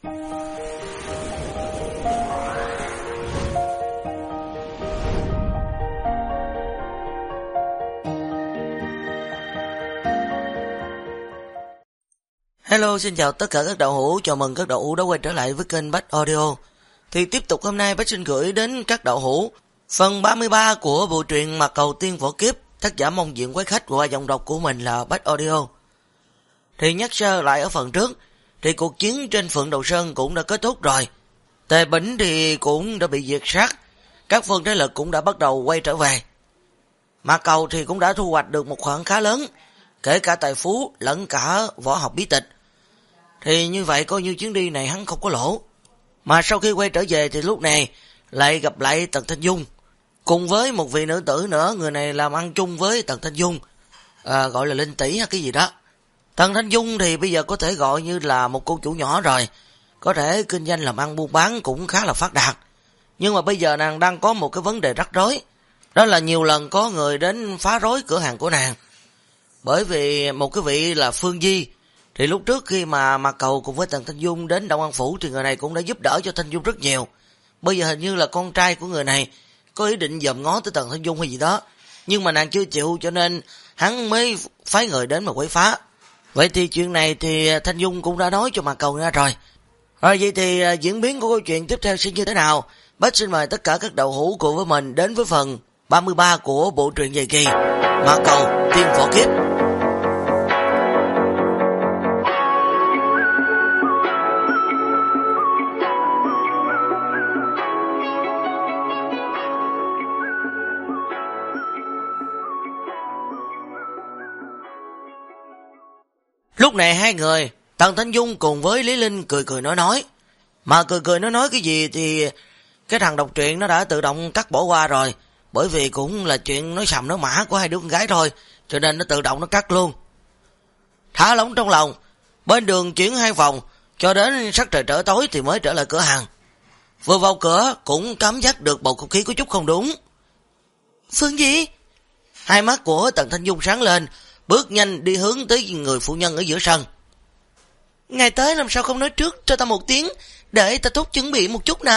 Hello, xin chào tất cả các đạo hữu, chào mừng các đạo hữu đã quay trở lại với kênh Bách Audio. Thì tiếp tục hôm nay Bách xin gửi đến các đạo hữu phần 33 của bộ truyện Mạc Cầu Tiên Võ Kiếp, tác giả mong diện quý khách qua giọng đọc của mình là Bách Audio. Thì nhắc sơ lại ở phần trước, thì cuộc chiến trên Phượng Đầu Sơn cũng đã kết thúc rồi. Tề Bỉnh thì cũng đã bị diệt sát, các phương thế lực cũng đã bắt đầu quay trở về. Mạc Cầu thì cũng đã thu hoạch được một khoản khá lớn, kể cả tài phú lẫn cả võ học bí tịch. Thì như vậy coi như chuyến đi này hắn không có lỗ. Mà sau khi quay trở về thì lúc này lại gặp lại Tần Thanh Dung, cùng với một vị nữ tử nữa, người này làm ăn chung với Tần Thanh Dung, gọi là Linh Tỷ hay cái gì đó. Tần Thanh Dung thì bây giờ có thể gọi như là một cô chủ nhỏ rồi, có thể kinh doanh làm ăn buôn bán cũng khá là phát đạt. Nhưng mà bây giờ nàng đang có một cái vấn đề rắc rối, đó là nhiều lần có người đến phá rối cửa hàng của nàng. Bởi vì một cái vị là Phương Di, thì lúc trước khi mà Mạc Cầu cùng với Tần Thanh Dung đến Đông An Phủ thì người này cũng đã giúp đỡ cho Thanh Dung rất nhiều. Bây giờ hình như là con trai của người này có ý định dòm ngó tới Tần Thanh Dung hay gì đó, nhưng mà nàng chưa chịu cho nên hắn mới phái người đến mà quấy phá. Vậy thì chuyện này thì Thanh Dung cũng đã nói cho Mạc Cầu ra rồi. Rồi vậy thì diễn biến của câu chuyện tiếp theo sẽ như thế nào? Bách xin mời tất cả các đạo hữu cùng với mình đến với phần 33 của bộ truyện dài kỳ Mạc Cầu Tiên Võ Kiếp. Lúc này hai người, Tần Thanh Dung cùng với Lý Linh cười cười nói. Mà cười cười nói cái gì thì cái thằng đọc truyện nó đã tự động cắt bỏ qua rồi. Bởi vì cũng là chuyện nói sầm nói mã của hai đứa con gái thôi, cho nên nó tự động nó cắt luôn. Thả lỏng trong lòng, bên đường chuyển 2 vòng, cho đến sắc trời trở tối thì mới trở lại cửa hàng. Vừa vào cửa cũng cảm giác được bầu không khí có chút không đúng. Phương Di? Hai mắt của Tần Thanh Dung sáng lên, bước nhanh đi hướng tới người phụ nhân ở giữa sân. Ngài tới làm sao không nói trước cho ta một tiếng, để ta tốt chuẩn bị một chút nè.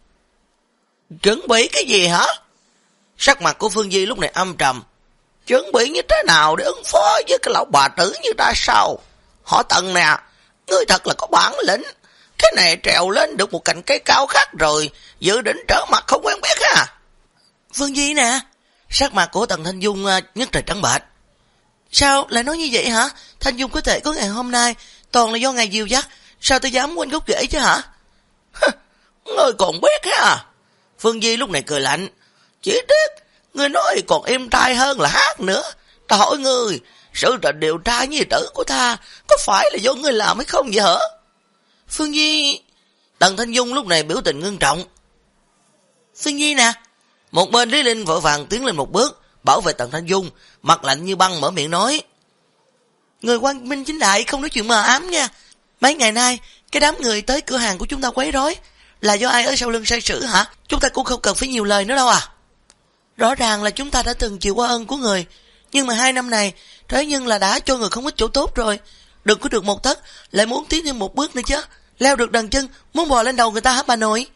Chuẩn bị cái gì hả? Sắc mặt của Phương Di lúc này âm trầm. Chuẩn bị như thế nào để ứng phó với cái lão bà tử như ta sao? Họ Tần nè, ngươi thật là có bản lĩnh. Cái này trèo lên được một cành cây cao khác rồi, dự định trở mặt không quen biết ha. Phương Di nè. Sắc mặt của Tần Thanh Dung nhất thời trắng bệch. Sao lại nói như vậy hả? Thanh Dung có thể có ngày hôm nay toàn là do ngài dìu dắt, sao tôi dám quên gốc rễ chứ hả? Ngươi còn biết ha? Phương Di lúc này cười lạnh. Chỉ tiếc ngươi nói còn êm tai hơn là hát nữa. Ta hỏi ngươi, sự điều tra nhi tử của ta có phải là do ngươi làm hay không vậy hả? Phương Di... Tần Thanh Dung lúc này biểu tình ngưng trọng. Phương Di nè. Một bên Lý Linh vội vàng tiến lên một bước, bảo vệ Tần Thanh Dung, mặt lạnh như băng mở miệng nói. Người quang minh chính đại không nói chuyện mờ ám nha. Mấy ngày nay, cái đám người tới cửa hàng của chúng ta quấy rối, là do ai ở sau lưng sai sử hả? Chúng ta cũng không cần phải nhiều lời nữa đâu à. Rõ ràng là chúng ta đã từng chịu qua ơn của người, nhưng mà 2 năm này, thế nhưng là đã cho người không ít chỗ tốt rồi. Đừng có được một tấc, lại muốn tiến thêm một bước nữa chứ. Leo được đằng chân, muốn bò lên đầu người ta hả bà nội?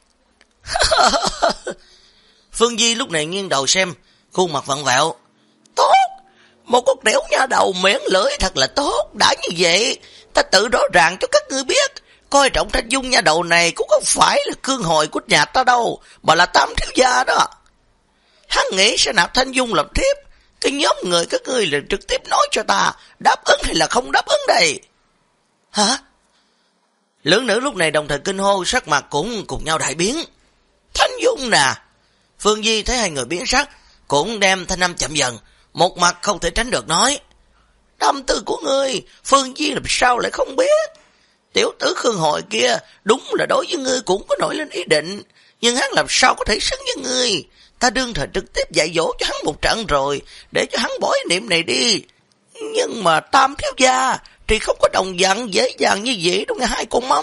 Phương Di lúc này nghiêng đầu xem, khuôn mặt vặn vẹo. Tốt, một con đẻo nha đầu miệng lưỡi thật là tốt. Đã như vậy, ta tự rõ ràng cho các ngươi biết, coi trọng Thanh Dung nha đầu này cũng không phải là cương hồi của nhà ta đâu, mà là Tam thiếu gia đó. Hắn nghĩ sẽ nạp Thanh Dung làm thiếp, cái nhóm người các ngươi là trực tiếp nói cho ta đáp ứng hay là không đáp ứng đây. Hả? Lưỡng nữ lúc này đồng thời kinh hô, sắc mặt cũng cùng nhau đại biến. Thanh Dung nè. Phương Di thấy hai người biến sắc, cũng đem thanh âm chậm dần, một mặt không thể tránh được nói. Tâm tư của ngươi, Phương Di làm sao lại không biết? Tiểu tử Khương Hội kia, đúng là đối với ngươi cũng có nổi lên ý định, nhưng hắn làm sao có thể xứng với ngươi? Ta đương thời trực tiếp dạy dỗ cho hắn một trận rồi, để cho hắn bỏ ý niệm này đi. Nhưng mà Tam thiếu gia thì không có đồng dặn dễ dàng như vậy đâu nghe hai con mắm.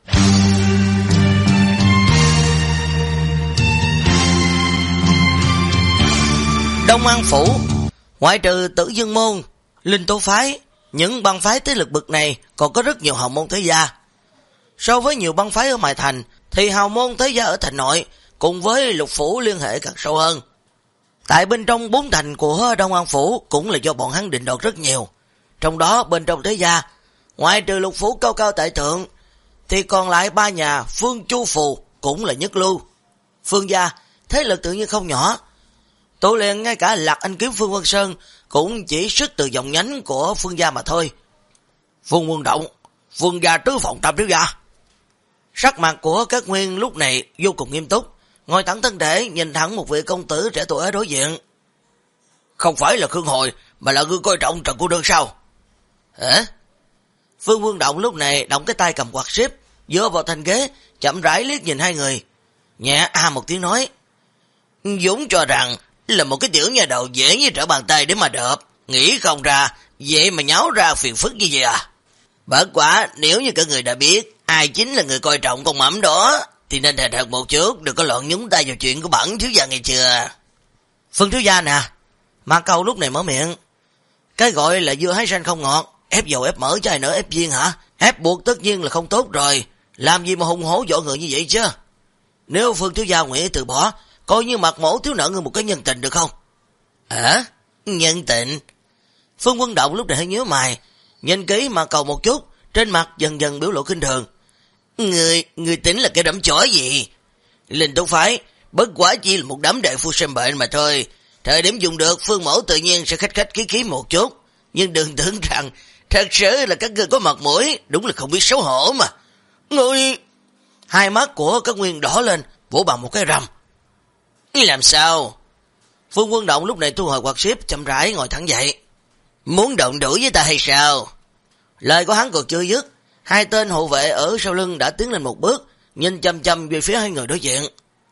Đông An Phủ, ngoại trừ Tử Dương Môn, Linh Tố Phái, những bang phái thế lực bậc này còn có rất nhiều hào môn thế gia. So với nhiều bang phái ở Mại Thành, thì hào môn thế gia ở thành nội cùng với Lục Phủ liên hệ càng sâu hơn. Tại bên trong 4 thành của Đông An Phủ cũng là do bọn hắn định đoạt rất nhiều. Trong đó bên trong thế gia, ngoại trừ Lục Phủ cao cao tại thượng, thì còn lại 3 nhà Phương Chu Phù cũng là nhất lưu. Phương gia, thế lực tự nhiên không nhỏ. Tụ liền ngay cả Lạc Anh kiếm Phương Vân Sơn cũng chỉ xuất từ dòng nhánh của Phương gia mà thôi. Phương Quân Động, Phương gia tứ phòng tam thiếu gia. Sắc mặt của các nguyên lúc này vô cùng nghiêm túc, ngồi thẳng thân thể nhìn thẳng một vị công tử trẻ tuổi ở đối diện. Không phải là Khương Hồi, mà là ngươi coi trọng Trần cô nương sao? Hả? Phương Quân Động lúc này động cái tay cầm quạt xếp, dựa vào thành ghế, chậm rãi liếc nhìn hai người. Nhẹ một tiếng nói. Dũng cho rằng là một cái tiểu nhà đầu dễ như trở bàn tay để mà đợp. Nghĩ không ra, vậy mà nháo ra phiền phức như vậy à? Bất quả, nếu như các người đã biết ai chính là người coi trọng con mắm đó, thì nên thành thật một chút, đừng có loạn nhúng tay vào chuyện của bản thiếu gia nghe chưa? Phương thiếu gia nè, Ma Câu lúc này mở miệng. Cái gọi là dưa hái xanh không ngọt, ép dầu ép mỡ chai nở ép viên hả? Ép buộc tất nhiên là không tốt rồi, làm gì mà hùng hổ võ người như vậy chứ? Nếu Phương thiếu gia nguyện từ bỏ, coi như mặt mổ thiếu nợ người một cái nhân tình được không? Hả? Nhân tình? Phương Quân Động lúc này hơi nhíu mày, nhìn kỹ Ma Câu một chút, trên mặt dần dần biểu lộ kinh thường. Người tính là cái đám chó gì? Linh Tố Phái, bất quá chỉ là một đám đại phu xem bệnh mà thôi. Thời điểm dùng được, Phương mẫu tự nhiên sẽ khách khí khí một chút. Nhưng đừng tưởng rằng, thật sự là các ngươi có mặt mũi, đúng là không biết xấu hổ mà. Ngươi... Hai mắt của các nguyên đỏ lên, vỗ bằng một cái rầm. Làm sao? Phương Quân Động lúc này thu hồi quạt xếp, chậm rãi ngồi thẳng dậy. Muốn động đuổi với ta hay sao? Lời của hắn còn chưa dứt, hai tên hộ vệ ở sau lưng đã tiến lên một bước, nhìn chăm chăm về phía hai người đối diện.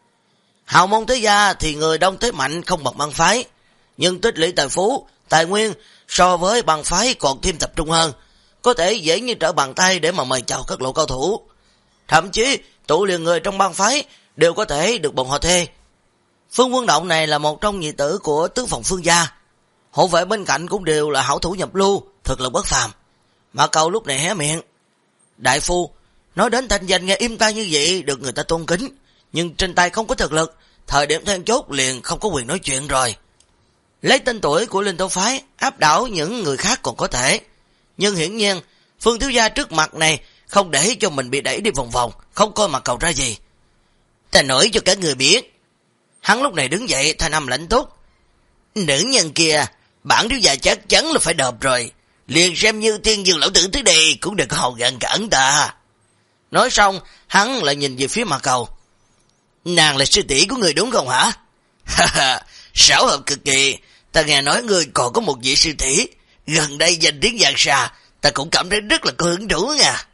Hào môn thế gia thì người đông thế mạnh không bằng bang phái, nhưng tích lũy tài phú, tài nguyên so với bang phái còn thêm tập trung hơn, có thể dễ như trở bàn tay để mà mời chào các lộ cao thủ. Thậm chí tụ liền người trong bang phái đều có thể được bọn họ thuê. Phương Quân Động này là một trong nhị tử của tứ phòng Phương gia, hộ vệ bên cạnh cũng đều là hảo thủ nhập lưu, thực lực bất phàm. Ma Câu lúc này hé miệng. Đại phu, nói đến thanh danh nghe im tai như vậy được người ta tôn kính, nhưng trên tay không có thực lực, thời điểm then chốt liền không có quyền nói chuyện rồi. Lấy tên tuổi của Linh Tố Phái áp đảo những người khác còn có thể, nhưng hiển nhiên Phương thiếu gia trước mặt này không để cho mình bị đẩy đi vòng vòng, không coi mặt cầu ra gì. Ta nói cho các người biết. Hắn lúc này đứng dậy, thanh âm lãnh túc. Nữ nhân kia, bản thiếu gia chắc chắn là phải đợp rồi, liền xem như Thiên Dương lão tử tới đây cũng đừng có hầu ngăn cản ta. Nói xong, hắn lại nhìn về phía Ma Cầu. Nàng là sư tỷ của người đúng không hả? Xảo hợp cực kỳ, ta nghe nói người còn có một vị sư tỷ, gần đây danh tiếng vang xa, ta cũng cảm thấy rất là có hứng thú nha.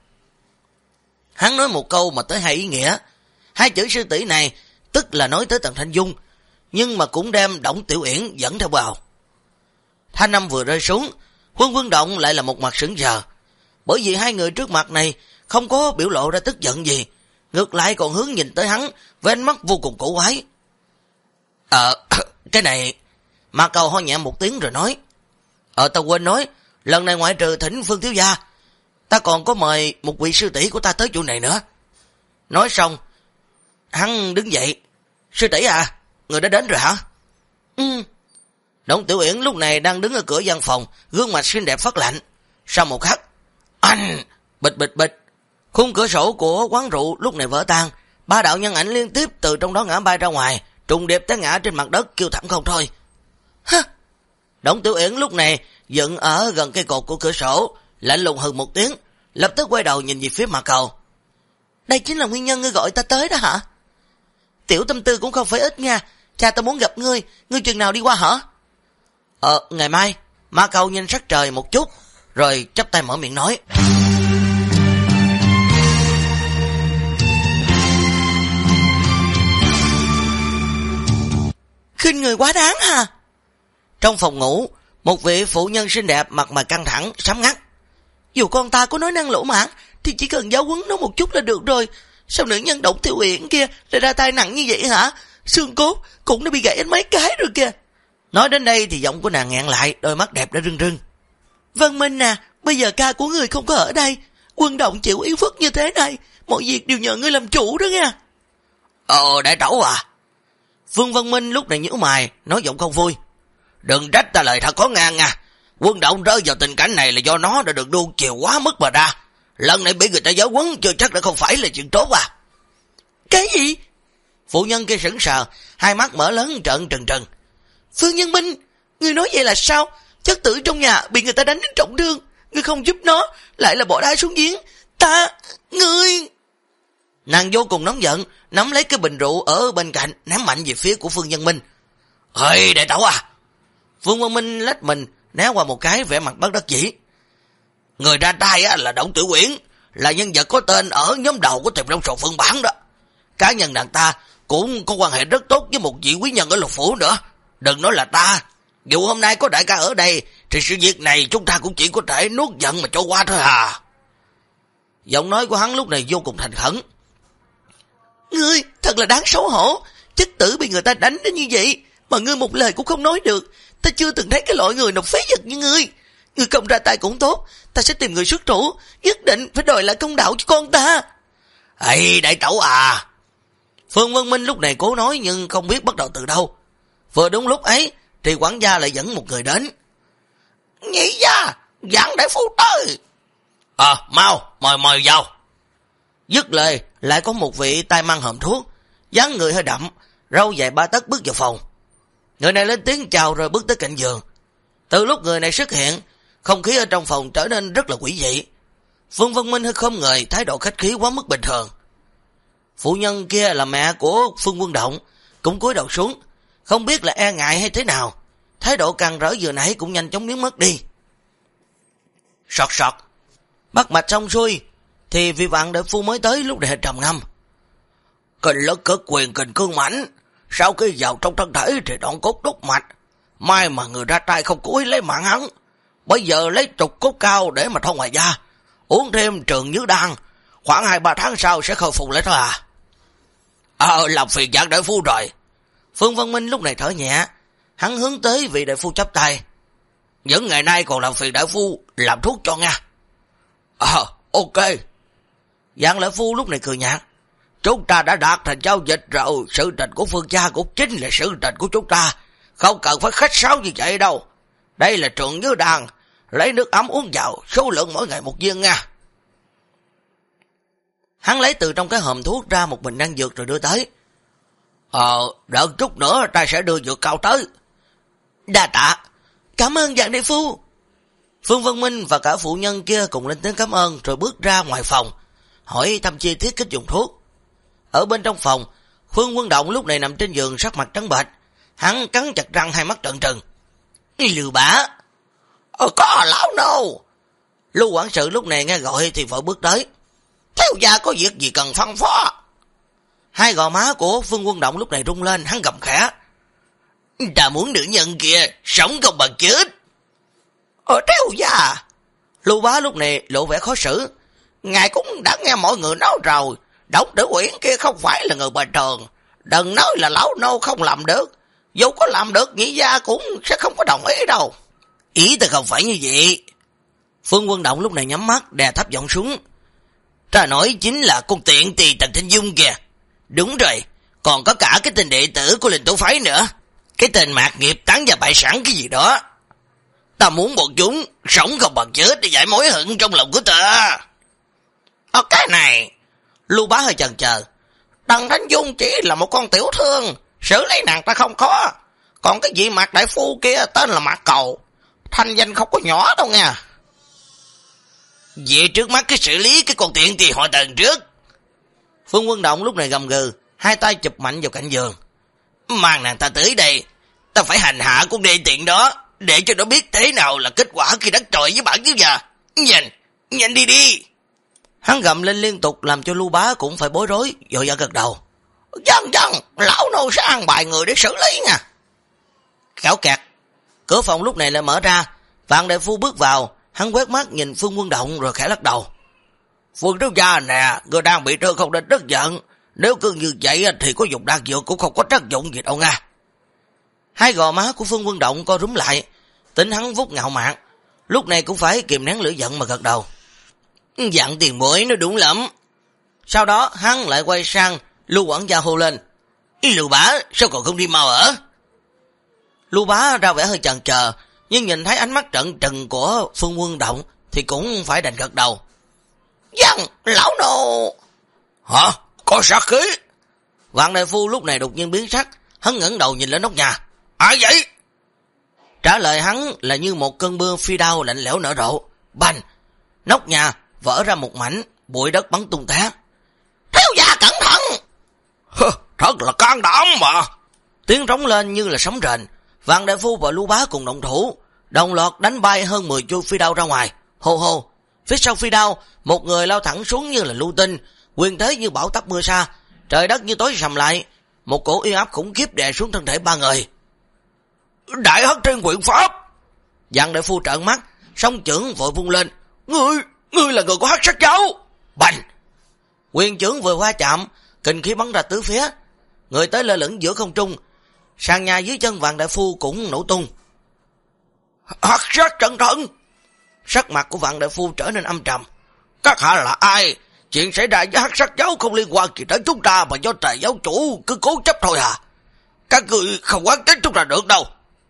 Hắn nói một câu mà tới hai ý nghĩa. Hai chữ sư tỷ này tức là nói tới Tần Thanh Dung, nhưng mà cũng đem Đổng Tiểu Uyển dẫn theo vào. Thanh âm vừa rơi xuống, Quân Động lại là một mặt sững sờ, bởi vì hai người trước mặt này không có biểu lộ ra tức giận gì, ngược lại còn hướng nhìn tới hắn với ánh mắt vô cùng cổ quái. Cái này... Ma Cầu ho nhẹ một tiếng rồi nói. Ta quên nói, lần này ngoại trừ thỉnh Phương thiếu gia, ta còn có mời một vị sư tỷ của ta tới chỗ này nữa. Nói xong, hắn đứng dậy. Sư tỷ à, người đã đến rồi hả? Đổng Tiểu Uyển lúc này đang đứng ở cửa văn phòng, gương mặt xinh đẹp phát lạnh. Sau một khắc, anh bịch bịch bịch, khung cửa sổ của quán rượu lúc này vỡ tan, ba đạo nhân ảnh liên tiếp từ trong đó ngã bay ra ngoài, trùng điệp té ngã trên mặt đất kêu thảm không thôi. Hả? Đổng Tiểu Uyển lúc này dựng ở gần cây cột của cửa sổ, lạnh lùng hừ một tiếng, lập tức quay đầu nhìn về phía Ma Cầu. Đây chính là nguyên nhân ngươi gọi ta tới đó hả? Tiểu tâm tư cũng không phải ít nha, cha ta muốn gặp ngươi chừng nào đi qua hả? Ngày mai. Ma Cầu nhìn sắc trời một chút, rồi chắp tay mở miệng nói. Khinh người quá đáng hả? Trong phòng ngủ, một vị phụ nhân xinh đẹp mặt mày căng thẳng, sám ngắt. Dù con ta có nói năng lỗ mãn thì chỉ cần giáo huấn nó một chút là được rồi. Sao nữ nhân Đổng Tiểu Uyển kia lại ra tay nặng như vậy hả? Xương cốt cũng đã bị gãy mấy cái rồi kìa. Nói đến đây thì giọng của nàng nghẹn lại, đôi mắt đẹp đã rưng rưng. Vân Minh à, bây giờ ca của người không có ở đây, Quân Động chịu yếu phức như thế này, mọi việc đều nhờ ngươi làm chủ đó nha. Đại tẩu à. Phương Văn Minh lúc này nhíu mày, nói giọng không vui. Đừng trách ta lời thật có ngang nha. Quân Động rơi vào tình cảnh này là do nó đã được nuông chiều quá mức mà ra. Lần này bị người ta giáo huấn chưa chắc đã không phải là chuyện tốt à. Cái gì? Phụ nhân kia sững sờ, hai mắt mở lớn trợn trừng trừng. Phương Nhân Minh, ngươi nói vậy là sao? Chất tử trong nhà bị người ta đánh đến trọng thương, ngươi không giúp nó, lại là bỏ đá xuống giếng. Ngươi... Nàng vô cùng nóng giận, nắm lấy cái bình rượu ở bên cạnh, ném mạnh về phía của Phương Nhân Minh. Ê, đại tẩu à! Phương Văn Minh lách mình, né qua một cái vẻ mặt bất đắc dĩ. Người ra tay là Đổng Tử Quyển, là nhân vật có tên ở nhóm đầu của Tiềm Long Sầu Phương Bản đó. Cá nhân nàng ta cũng có quan hệ rất tốt với một vị quý nhân ở Lục Phủ nữa. Đừng nói là ta, dù hôm nay có đại ca ở đây, thì sự việc này chúng ta cũng chỉ có thể nuốt giận mà cho qua thôi à. Giọng nói của hắn lúc này vô cùng thành khẩn. Ngươi thật là đáng xấu hổ, chất tử bị người ta đánh đến như vậy, mà ngươi một lời cũng không nói được. Ta chưa từng thấy cái loại người nào phế vật như ngươi. Ngươi không ra tay cũng tốt, ta sẽ tìm người xuất thủ, nhất định phải đòi lại công đạo cho con ta. Ê, đại tẩu à! Phương Văn Minh lúc này cố nói nhưng không biết bắt đầu từ đâu. Vừa đúng lúc ấy thì quản gia lại dẫn một người đến. Nhị gia, Giảng đại phu tới. Mau, mời vào. Dứt lời, lại có một vị tay mang hòm thuốc, dáng người hơi đậm, râu dài 3 tấc bước vào phòng. Người này lên tiếng chào rồi bước tới cạnh giường. Từ lúc người này xuất hiện, không khí ở trong phòng trở nên rất là quỷ dị. Phương Văn Minh hơi không ngờ thái độ khách khí quá mức bình thường. Phụ nhân kia là mẹ của Phương Quân Động, cũng cúi đầu xuống, không biết là e ngại hay thế nào. Thái độ càng rỡ vừa nãy cũng nhanh chóng biến mất đi. Sọt. Bắt mạch xong xuôi, thì vị Vạn đại phu mới tới lúc này trầm ngâm. Kình lực cực quyền kình cương mãnh, sau khi vào trong thân thể thì đoạn cốt đốt mạch. May mà người ra tay không cố ý lấy mạng hắn. Bây giờ lấy trục cốt cao để mà thông ngoài da, uống thêm trường nhứ đan, khoảng 2-3 tháng sau sẽ khôi phục lại thôi à. Làm phiền Vạn đại phu rồi. Phương Văn Minh lúc này thở nhẹ, hắn hướng tới vị đại phu chắp tay. Những ngày nay còn làm phiền đại phu làm thuốc cho nha. Ok. Vạn đại phu lúc này cười nhạt. Chúng ta đã đạt thành giao dịch rồi, sự tình của Phương cha cũng chính là sự tình của chúng ta, không cần phải khách sáo như vậy đâu. Đây là trường nhứ đan, lấy nước ấm uống vào, số lượng mỗi ngày 1 viên nha. Hắn lấy từ trong cái hòm thuốc ra một bình đan dược rồi đưa tới. Đợi chút nữa ta sẽ đưa dược cao tới. Đa tạ. Cảm ơn Vạn đại phu. Phương Văn Minh và cả phụ nhân kia cùng lên tiếng cảm ơn rồi bước ra ngoài phòng, hỏi thăm chi tiết cách dùng thuốc. Ở bên trong phòng, Phương Quân Động lúc này nằm trên giường sắc mặt trắng bệch, hắn cắn chặt răng, hai mắt trợn trừng. Lừa bả. Có lão nô. Lưu quản sự lúc này nghe gọi thì vội bước tới. Thiếu gia có việc gì cần phân phó? Hai gò má của Phương Quân Động lúc này rung lên, hắn gầm khẽ. Ta muốn nữ nhân kia sống không bằng chết. Thiếu gia. Lưu bá lúc này lộ vẻ khó xử. Ngài cũng đã nghe mọi người nói rồi, Đổng Tử Quyển kia không phải là người bình thường. Đừng nói là lão nô không làm được, dù có làm được nhị gia cũng sẽ không có đồng ý đâu. Ý ta không phải như vậy. Phương Quân Động lúc này nhắm mắt đè thấp giọng xuống. Ta nói chính là con tiện tỳ Tần Thanh Dung kìa. Đúng rồi, còn có cả cái tên đệ tử của Linh Tổ Phái nữa. Cái tên mạt nghiệp tán và bại sản cái gì đó. Ta muốn bọn chúng sống không bằng chết để giải mối hận trong lòng của ta. Cái này, Lưu bá hơi chần chờ. Tần Thanh Dung chỉ là một con tiểu thương, xử lý nàng ta không khó. Còn cái vị Mạc đại phu kia tên là Mạc Cầu, thanh danh không có nhỏ đâu nha. Vậy trước mắt cái xử lý cái con tiện thì họ Tần trước. Phương Quân Động lúc này gầm gừ, hai tay chụp mạnh vào cạnh giường. Mang nàng ta tới đây, ta phải hành hạ con đê tiện đó, để cho nó biết thế nào là kết quả khi đắc tội với bản chứ giờ. Nhanh đi. Hắn gầm lên liên tục làm cho Lưu bá cũng phải bối rối, vội vã gật đầu. Dân, lão nô sẽ an bài người để xử lý nha. Khảo kẹt, cửa phòng lúc này lại mở ra, Vạn đại phu bước vào, hắn quét mắt nhìn Phương Quân Động rồi khẽ lắc đầu. Phương thiếu gia nè, người đang bị trơ không nên rất giận, nếu cứ như vậy thì có dùng đan dược cũng không có tác dụng gì đâu nha. Hai gò má của Phương Quân Động co rúm lại, tính hắn vút ngạo mạn, lúc này cũng phải kìm nén lửa giận mà gật đầu. Dặn tiền bối nó đúng lắm. Sau đó hắn lại quay sang Lưu quản gia hô lên: Lưu bá, sao còn không đi mau ở? Lưu bá ra vẻ hơi chần chờ, nhưng nhìn thấy ánh mắt trận trừng của Phương Quân Động thì cũng phải đành gật đầu. Dân, lão nô. Hả? Có sát khí? Vạn đại phu lúc này đột nhiên biến sắc, hắn ngẩng đầu nhìn lên nóc nhà. Ai vậy? Trả lời hắn là như một cơn mưa phi đao lạnh lẽo nở rộ. Bành! Nóc nhà vỡ ra một mảnh, bụi đất bắn tung tóe. Thiếu gia cẩn thận! Thật là can đảm mà! Tiếng rống lên như là sấm rền. Vạn đại phu và Lưu bá cùng động thủ, đồng loạt đánh bay hơn 10 chuôi phi đao ra ngoài. Hô hô! Phía sau phi đao, một người lao thẳng xuống như là lưu tinh, quyền thế như bão táp mưa sa, trời đất như tối sầm lại, một cổ uy áp khủng khiếp đè xuống thân thể ba người. Đại hất trên quyền pháp! Vạn đại phu trợn mắt, song chưởng vội vung lên. Ngươi là người của Hắc Sát Giáo! Bành! Quyền chưởng vừa va chạm, kình khí bắn ra tứ phía, người tới lơ lửng giữa không trung, sàn nhà dưới chân Vạn đại phu cũng nổ tung. Hắc Sát Trận Thần! Sắc mặt của Vạn đại phu trở nên âm trầm. Các hạ là ai? Chuyện xảy ra với Hắc Sát Giáo không liên quan gì đến chúng ta, mà do Tề giáo chủ cứ cố chấp thôi à? Các người không quán trách chúng ta được đâu.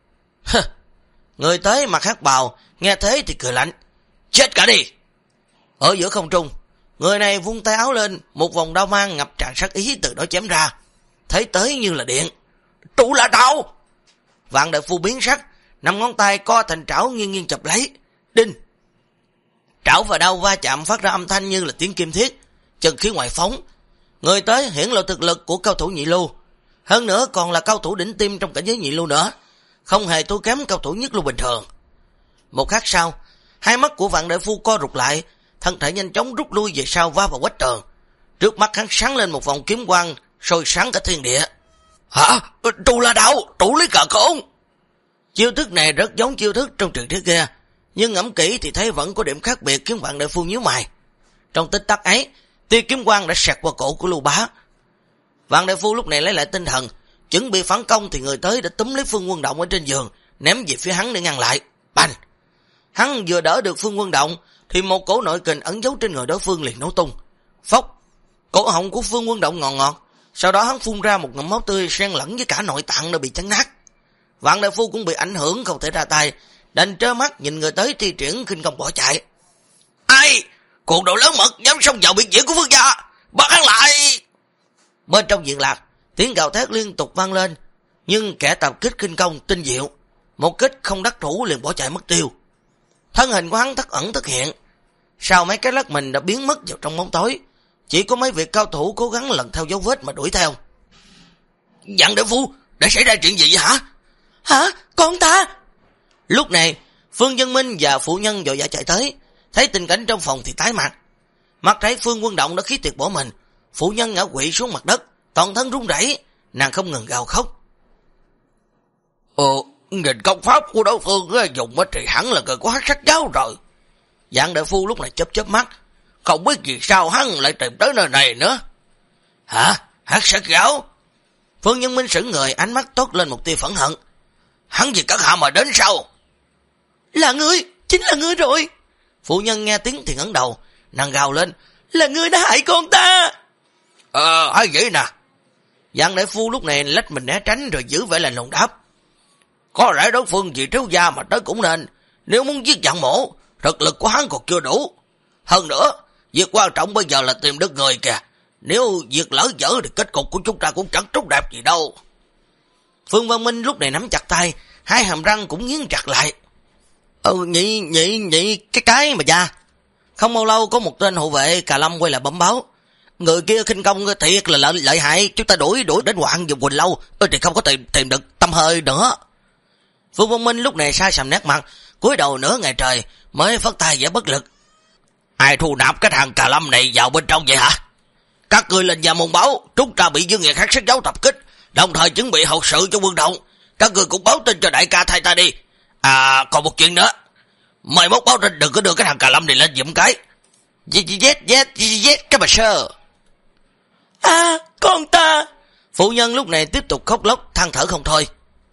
Người tới mặc hắc bào nghe thế thì cười lạnh. Chết cả đi! Ở giữa không trung, người này vung tay áo lên, một vòng đao mang ngập tràn sát ý từ đó chém ra, thấy tới như là điện. Trụ là đao! Vạn đại phu biến sắc, 5 ngón tay co thành trảo nghiêng nghiêng chụp lấy. Đinh! Trảo và đao va chạm phát ra âm thanh như là tiếng kim thiết, chân khí ngoại phóng. Người tới hiển lộ thực lực của cao thủ nhị lưu, hơn nữa còn là cao thủ đỉnh tim trong cảnh giới nhị lưu nữa, không hề thua kém cao thủ nhất lưu bình thường. Một khắc sau, hai mắt của Vạn đại phu co rụt lại, thân thể nhanh chóng rút lui về sau va vào vách tường. Trước mắt hắn sáng lên một vòng kiếm quang soi sáng cả thiên địa. Hả? Trụ là đạo, trụ lý cờ khôn! Chiêu thức này rất giống chiêu thức trong truyền thuyết kia, nhưng ngẫm kỹ thì thấy vẫn có điểm khác biệt, khiến Vạn đại phu nhíu mày. Trong tích tắc ấy, tia kiếm quang đã sẹt qua cổ của Lưu bá. Vạn đại phu lúc này lấy lại tinh thần, chuẩn bị phản công thì người tới đã túm lấy Phương Quân Động ở trên giường, ném về phía hắn để ngăn lại. Bành! Hắn vừa đỡ được Phương Quân Động thì một cổ nội kình ẩn giấu trên người đối phương liền nổ tung. Phốc! Cổ họng của Phương Quân Động ngọt ngọt, sau đó hắn phun ra một ngụm máu tươi xen lẫn với cả nội tạng đã bị chấn nát. Vạn đại phu cũng bị ảnh hưởng không thể ra tay, đành trơ mắt nhìn người tới thi triển khinh công bỏ chạy. Ai? Cuồng độ lớn mật dám xông vào biệt viện của Phương gia, bắt hắn lại! Bên trong viện lạc, tiếng gào thét liên tục vang lên, nhưng kẻ tập kích khinh công tinh diệu, một kích không đắc thủ liền bỏ chạy mất tiêu. Thân hình của hắn thất ẩn thất hiện, sau mấy cái lắc mình đã biến mất vào trong bóng tối, chỉ có mấy vị cao thủ cố gắng lần theo dấu vết mà đuổi theo. Vạn đại phu, đã xảy ra chuyện gì vậy hả? Hả? Con ta? Lúc này, Phương Dân Minh và phụ nhân vội vã chạy tới, thấy tình cảnh trong phòng thì tái mặt. Mặt thấy Phương Quân Động đã khí tuyệt bỏ mình, phụ nhân ngã quỵ xuống mặt đất, toàn thân run rẩy, nàng không ngừng gào khóc. Nghìn công pháp của đối phương dùng thì hẳn là người của Hắc Sát Giáo rồi. Vạn đại phu lúc này chớp mắt, không biết vì sao hắn lại tìm tới nơi này nữa. Hả? Hắc Sát Giáo? Phương Nhân Minh sững người, ánh mắt tốt lên một tia phẫn hận. Hắn vì các hạ mà đến sao? Là ngươi, chính là ngươi rồi. Phụ nhân nghe tiếng thì ngẩng đầu, nàng gào lên. Là ngươi đã hại con ta. Hay vậy nè. Vạn đại phu lúc này lách mình né tránh rồi giữ vẻ lạnh lùng đáp. Có lẽ đối phương vì thiếu gia mà tới cũng nên. Nếu muốn giết Vạn mổ, thực lực của hắn còn chưa đủ. Hơn nữa, việc quan trọng bây giờ là tìm được người kìa. Nếu việc lỡ dở thì kết cục của chúng ta cũng chẳng tốt đẹp gì đâu. Phương Văn Minh lúc này nắm chặt tay, hai hàm răng cũng nghiến chặt lại. Nhị cái mà cha. Không bao lâu có một tên hộ vệ Cà Lâm quay lại bẩm báo. Người kia khinh công thiệt là lợi hại, chúng ta đuổi đến Hoàng Dược Quỳnh Lâu thì không có tìm được tâm hơi nữa. Phương Văn Minh lúc này sai sầm nét mặt, cúi đầu nửa ngày trời mới phất tay vẻ bất lực. Ai thu nạp cái thằng Cà Lâm này vào bên trong vậy hả? Các người lên nhà môn báo chúng ta bị Dương Nghiệt Hắc Sát Giáo tập kích, đồng thời chuẩn bị hậu sự cho Quân Động. Các người cũng báo tin cho đại ca thay ta đi. Còn một chuyện nữa, mời mốt báo tin đừng có đưa cái thằng Cà Lâm này lên giùm cái. Cái bà sơ. Con ta. Phụ nhân lúc này tiếp tục khóc lóc than thở không thôi.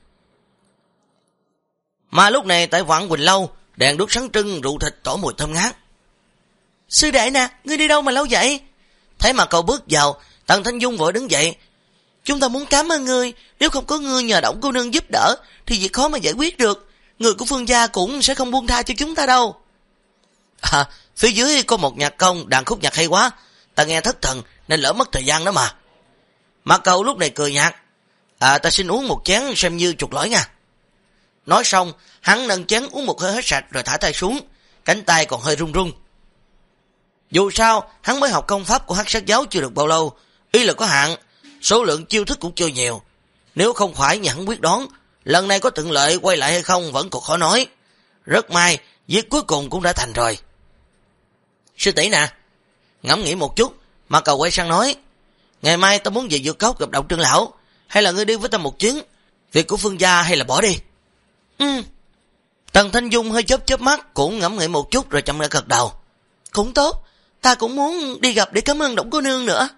Mà lúc này tại Vạn Quỳnh Lâu, đèn đuốc sáng trưng, rượu thịt tỏ mùi thơm ngát. Sư đệ nè, ngươi đi đâu mà lâu vậy? Thấy Mạc Cầu bước vào, Tần Thanh Dung vội đứng dậy. Chúng ta muốn cảm ơn ngươi, nếu không có ngươi nhờ Đổng cô nương giúp đỡ thì việc khó mà giải quyết được. Người của Phương gia cũng sẽ không buông tha cho chúng ta đâu. Phía dưới có một nhạc công đàn khúc nhạc hay quá, ta nghe thất thần nên lỡ mất thời gian đó mà. Mạc Cầu lúc này cười nhạt. Ta xin uống một chén xem như chuộc lỗi nha. Nói xong, hắn nâng chén uống một hơi hết sạch rồi thả tay xuống, cánh tay còn hơi run run. Dù sao, hắn mới học công pháp của Hắc Sát giáo chưa được bao lâu, ý là có hạn, số lượng chiêu thức cũng chưa nhiều. Nếu không phải nhà hắn quyết đoán, lần này có thuận lợi quay lại hay không vẫn còn khó nói. Rất may, việc cuối cùng cũng đã thành rồi. Sư tỷ nè, ngẫm nghĩ một chút, Mạc Cầu quay sang nói, ngày mai ta muốn về Dược Cốc gặp Động trưởng lão, hay là ngươi đi với ta một chuyến, việc của Phương gia hay là bỏ đi. Tần Thanh Dung hơi chớp mắt, cũng ngẫm nghĩ một chút rồi chậm rãi gật đầu. Cũng tốt, ta cũng muốn đi gặp để cảm ơn Đổng cô nương nữa.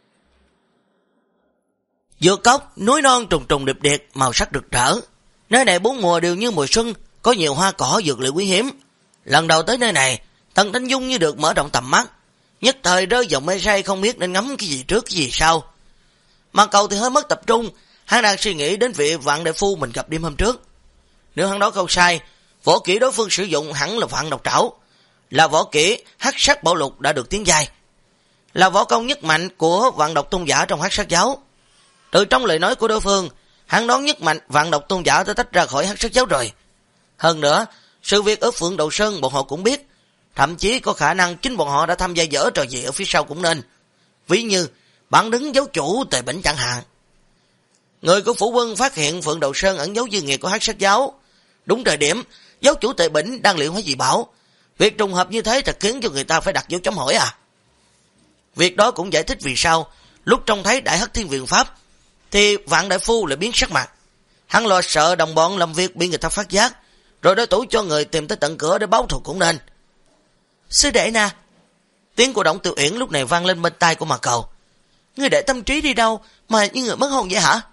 Dược Cốc, núi non trùng trùng điệp điệp, màu sắc rực rỡ. Nơi này bốn mùa đều như mùa xuân, có nhiều hoa cỏ dược liệu quý hiếm. Lần đầu tới nơi này, Tần Thanh Dung như được mở rộng tầm mắt, nhất thời rơi vào mê say không biết nên ngắm cái gì trước cái gì sau. Mạc Cầu thì hơi mất tập trung, hắn đang suy nghĩ đến vị Vạn đại phu mình gặp đêm hôm trước. Nếu hắn đó không sai, võ kỹ đối phương sử dụng hẳn là Vạn độc trảo, là võ kỹ Hắc Sát bảo lục đã được tiến giai, là võ công nhất mạnh của Vạn độc tôn giả trong Hắc Sát giáo. Từ trong lời nói của đối phương, hắn đoán nhất mạnh Vạn độc tôn giả đã tách ra khỏi Hắc Sát giáo rồi. Hơn nữa, sự việc ở Phượng Đầu Sơn bọn họ cũng biết, thậm chí có khả năng chính bọn họ đã tham gia dở trò gì ở phía sau cũng nên. Ví như bản đứng giáo chủ Tề Bỉnh chẳng hạn. Người của phủ quân phát hiện Phượng Đầu Sơn ẩn giấu dư nghiệt của Hắc Sát giáo. Đúng thời điểm, giáo chủ Tề Bỉnh đang luyện hóa dị bảo. Việc trùng hợp như thế thật khiến cho người ta phải đặt dấu chấm hỏi à. Việc đó cũng giải thích vì sao lúc trông thấy Đại Hắc Thiên Viện Pháp thì Vạn đại phu lại biến sắc mặt. Hắn lo sợ đồng bọn làm việc bị người ta phát giác, rồi đối thủ cho người tìm tới tận cửa để báo thù cũng nên. Sư đệ nè. Tiếng của Đổng Tiểu Uyển lúc này vang lên bên tai của Mạc Cầu. Ngươi để tâm trí đi đâu mà như người mất hồn vậy hả?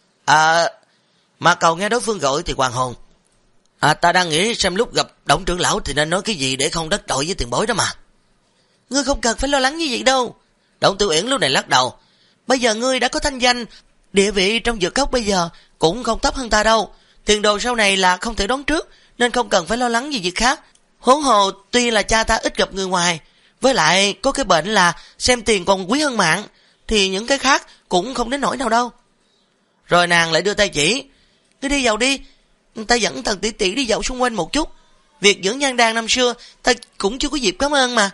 Mạc Cầu nghe đối phương gọi thì hoàn hồn. Ta đang nghĩ xem lúc gặp Đổng trưởng lão thì nên nói cái gì để không đắc tội với tiền bối đó mà. Ngươi không cần phải lo lắng như vậy đâu. Đổng Tiểu Uyển lúc này lắc đầu. Bây giờ ngươi đã có thanh danh, địa vị trong Dược Cốc bây giờ cũng không thấp hơn ta đâu. Tiền đồ sau này là không thể đoán trước, nên không cần phải lo lắng gì việc khác. Huống hồ tuy là cha ta ít gặp người ngoài, với lại có cái bệnh là xem tiền còn quý hơn mạng, thì những cái khác cũng không đến nỗi nào đâu. Rồi nàng lại đưa tay chỉ. Ngươi đi vào đi, ta dẫn Tần tỷ tỷ đi dạo xung quanh một chút. Việc dưỡng nhan đan năm xưa ta cũng chưa có dịp cảm ơn mà.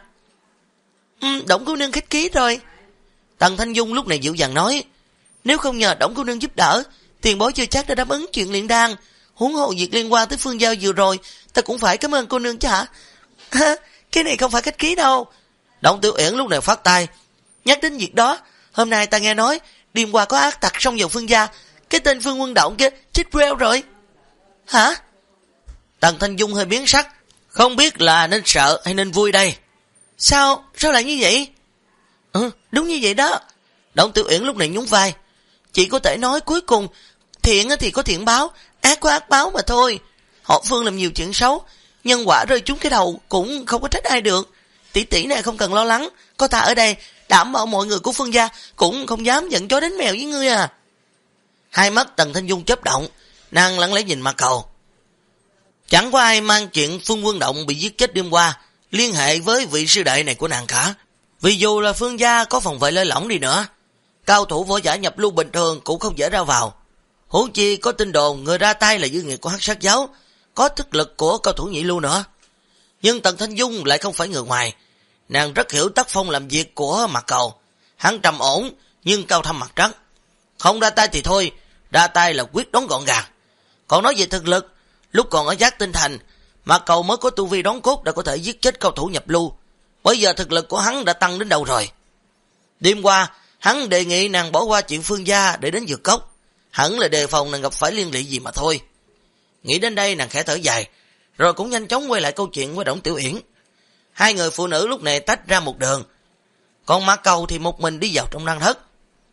Đổng cô nương khách khí rồi. Tần Thanh Dung lúc này dịu dàng nói. Nếu không nhờ Đổng cô nương giúp đỡ, tiền bối chưa chắc đã đáp ứng chuyện luyện đan. Huống hồ việc liên quan tới Phương giao vừa rồi, ta cũng phải cảm ơn cô nương chứ hả? Cái này không phải khách khí đâu. Đổng Tiểu Uyển lúc này phát tay. Nhắc đến việc đó, hôm nay ta nghe nói đêm qua có ác tặc xông vào Phương gia, cái tên Phương Quân Động kia chết reo rồi. Hả? Tần Thanh Dung hơi biến sắc, không biết là nên sợ hay nên vui đây. Sao lại như vậy? Đúng như vậy đó. Đổng Tiểu Uyển lúc này nhún vai. Chỉ có thể nói cuối cùng, thiện thì có thiện báo, ác có ác báo mà thôi. Họ Phương làm nhiều chuyện xấu, nhân quả rơi trúng cái đầu cũng không có trách ai được. Tỷ tỷ này không cần lo lắng, có ta ở đây đảm bảo mọi người của Phương gia cũng không dám giận chó đánh mèo với ngươi à. Hai mắt Tần Thanh Dung chớp động, nàng lặng lẽ nhìn Mạc Cầu. Chẳng có ai mang chuyện Phương Quân Động bị giết chết đêm qua liên hệ với vị sư đệ này của nàng cả. Vì dù là Phương gia có phòng vệ lơi lỏng đi nữa, cao thủ võ giả nhập lưu bình thường cũng không dễ ra vào. Huống chi có tin đồn người ra tay là dư nghiệt của Hắc Sát giáo, có thực lực của cao thủ nhị lưu nữa. Nhưng Tần Thanh Dung lại không phải người ngoài, nàng rất hiểu tác phong làm việc của Mạc Cầu. Hắn trầm ổn nhưng cao thâm mặt trắng, không ra tay thì thôi, ra tay là quyết đoán gọn gàng. Còn nói về thực lực, lúc còn ở Giác Tinh Thành, Mạc Cầu mới có tu vi đón cốt đã có thể giết chết cao thủ nhập lưu. Bây giờ thực lực của hắn đã tăng đến đâu rồi. Đêm qua hắn đề nghị nàng bỏ qua chuyện Phương gia để đến Dược Cốc, hẳn là đề phòng nàng gặp phải liên lụy gì mà thôi. Nghĩ đến đây nàng khẽ thở dài, rồi cũng nhanh chóng quay lại câu chuyện với Đổng Tiểu Uyển. Hai người phụ nữ lúc này tách ra một đường, còn Mạc Cầu thì một mình đi vào trong đan thất.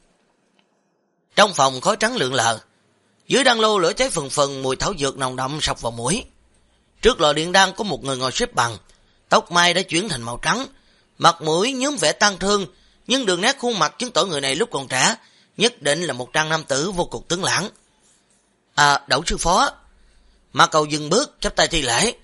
Trong phòng khói trắng lượn lờ, dưới đan lô lửa cháy phừng phừng, mùi thảo dược nồng đậm sộc vào mũi. Trước lò điện đan có một người ngồi xếp bằng, tóc mai đã chuyển thành màu trắng, mặt mũi nhuốm vẻ tang thương, nhưng đường nét khuôn mặt chứng tỏ người này lúc còn trẻ, nhất định là một trang nam tử vô cùng tướng lãng. Đổng sư phó. Mạc Cầu dừng bước, chắp tay thi lễ.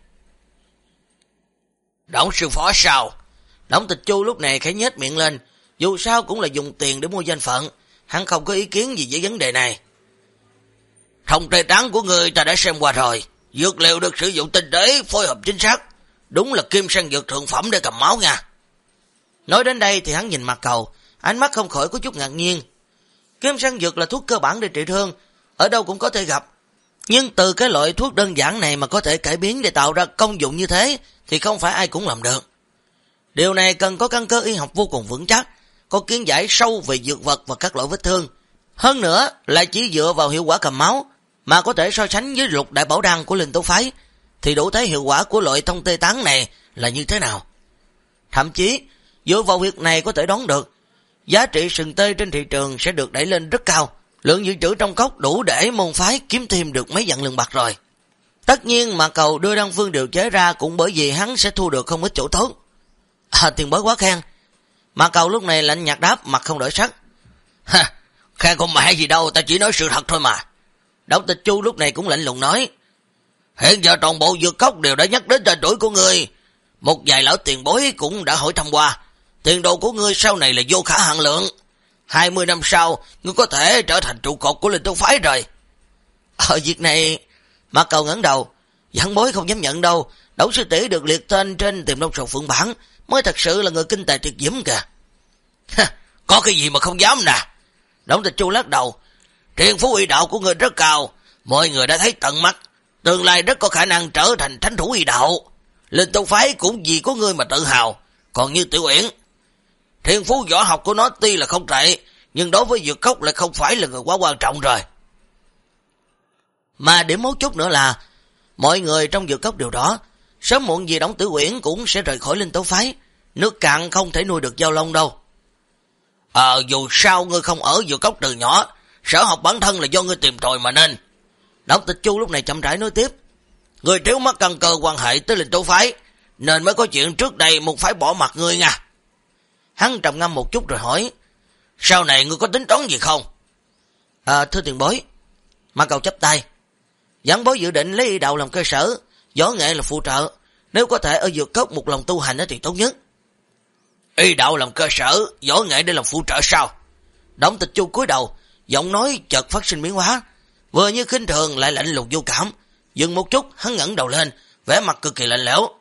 Đổng sư phó sao? Đổng Tịch Chu lúc này khẽ nhếch miệng lên, dù sao cũng là dùng tiền để mua danh phận, hắn không có ý kiến gì với vấn đề này. Thông tê trắng của ngươi ta đã xem qua rồi, dược liệu được sử dụng tinh tế, phối hợp chính xác, đúng là kim sang dược thượng phẩm để cầm máu nha. Nói đến đây thì hắn nhìn Mạc Cầu, ánh mắt không khỏi có chút ngạc nhiên. Kim sang dược là thuốc cơ bản để trị thương, ở đâu cũng có thể gặp. Nhưng từ cái loại thuốc đơn giản này mà có thể cải biến để tạo ra công dụng như thế thì không phải ai cũng làm được. Điều này cần có căn cơ y học vô cùng vững chắc, có kiến giải sâu về dược vật và các loại vết thương. Hơn nữa lại chỉ dựa vào hiệu quả cầm máu mà có thể so sánh với Lục Đại Bảo Đan của Linh Tố Phái, thì đủ thấy hiệu quả của loại thông tê tán này là như thế nào. Thậm chí dựa vào việc này có thể đoán được giá trị sừng tê trên thị trường sẽ được đẩy lên rất cao. Lượng dự trữ trong cốc đủ để môn phái kiếm thêm được mấy vạn lượng bạc rồi. Tất nhiên Mạc Cầu đưa đan phương điều chế ra cũng bởi vì hắn sẽ thu được không ít chỗ tốt. Tiền bối quá khen. Mạc Cầu lúc này lạnh nhạt đáp, mặt không đổi sắc. Khen con mẹ gì đâu, ta chỉ nói sự thật thôi mà. Đổng Tịch Chu lúc này cũng lạnh lùng nói. Hiện giờ toàn bộ dược cốc đều đã nhắc đến tên tuổi của ngươi. Một vài lão tiền bối cũng đã hỏi thăm qua. Tiền đồ của ngươi sau này là vô khả hạn lượng. 20 năm sau, ngươi có thể trở thành trụ cột của Linh Tông Phái rồi. Việc này, Mạc Cầu ngẩng đầu. Giảng bối không dám nhận đâu. Đổng sư tỷ được liệt tên trên Tiềm Long Sầu Phượng Bản mới thật sự là người kinh tài tuyệt diễm kìa. Có cái gì mà không dám nè. Đổng Tịch Chu lắc đầu. Thiên phú y đạo của ngươi rất cao, mọi người đã thấy tận mắt, tương lai rất có khả năng trở thành thánh thủ y đạo. Linh Tông Phái cũng vì có ngươi mà tự hào. Còn như Tiểu Uyển, thiên phú võ học của nó tuy là không tệ, nhưng đối với dược cốc lại không phải là người quá quan trọng rồi. Mà điểm mấu chốt nữa là mọi người trong dược cốc đều đó, sớm muộn gì Đổng Tử Uyển cũng sẽ rời khỏi Linh Tố Phái. Nước cạn không thể nuôi được dao lông đâu. Dù sao ngươi không ở dược cốc từ nhỏ, sở học bản thân là do ngươi tìm tòi mà nên. Đổng Tịch Chu lúc này chậm rãi nói tiếp. Ngươi thiếu mất căn cơ quan hệ tới Linh Tố Phái, nên mới có chuyện trước đây một phái bỏ mặt ngươi nha. Hắn trầm ngâm một chút rồi hỏi. Sau này ngươi có tính toán gì không? Thưa tiền bối. Mạc Cầu chắp tay. Giảng bối dự định lấy y đạo làm cơ sở, võ nghệ là phụ trợ. Nếu có thể ở dược cốc một lòng tu hành thì tốt nhất. Y đạo làm cơ sở, võ nghệ để làm phụ trợ sao? Đổng Tịch Chu cúi đầu, giọng nói chợt phát sinh biến hóa, vừa như khinh thường lại lạnh lùng vô cảm. Dừng một chút, hắn ngẩng đầu lên, vẻ mặt cực kỳ lạnh lẽo.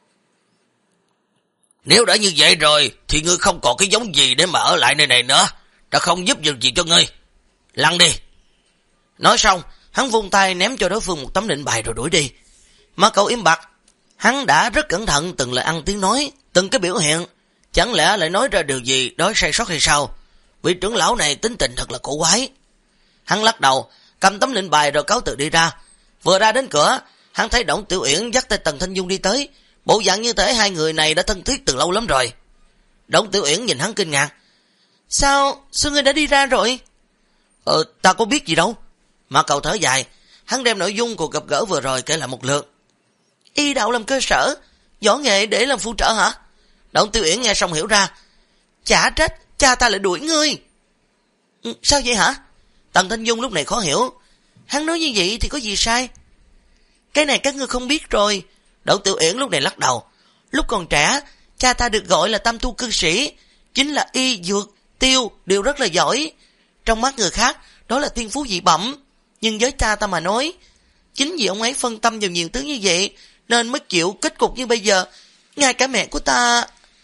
Nếu đã như vậy rồi thì ngươi không còn cái giống gì để mà ở lại nơi này nữa, đã không giúp được gì cho ngươi. Lăn đi. Nói xong, hắn vung tay ném cho đối phương một tấm lệnh bài rồi đuổi đi. Mà cậu im bặt, hắn đã rất cẩn thận từng lời ăn tiếng nói, từng cái biểu hiện, chẳng lẽ lại nói ra điều gì đó sai sót hay sao? Vị trưởng lão này tính tình thật là cổ quái. Hắn lắc đầu, cầm tấm lệnh bài rồi cáo từ đi ra. Vừa ra đến cửa, hắn thấy Đổng Tiểu Uyển dắt tay Tần Thanh Dung đi tới, bộ dạng như thế hai người này đã thân thiết từ lâu lắm rồi. Đổng Tiểu Uyển nhìn hắn kinh ngạc. Sao ngươi đã đi ra rồi? Ta có biết gì đâu. Mà cậu thở dài, hắn đem nội dung cuộc gặp gỡ vừa rồi kể lại một lượt. Y đạo làm cơ sở, võ nghệ để làm phụ trợ hả? Đổng Tiểu Uyển nghe xong hiểu ra. Chả trách cha ta lại đuổi ngươi. Sao vậy hả? Tần Thanh Dung lúc này khó hiểu. Hắn nói như vậy thì có gì sai? Cái này các ngươi không biết rồi. Đổng Tiểu Uyển lúc này lắc đầu. Lúc còn trẻ, cha ta được gọi là tam tu cư sĩ, chính là y, dược, tiêu đều rất là giỏi. Trong mắt người khác, đó là thiên phú dị bẩm. Nhưng với cha ta mà nói, chính vì ông ấy phân tâm vào nhiều thứ như vậy, nên mới chịu kết cục như bây giờ. Ngay cả mẹ của ta...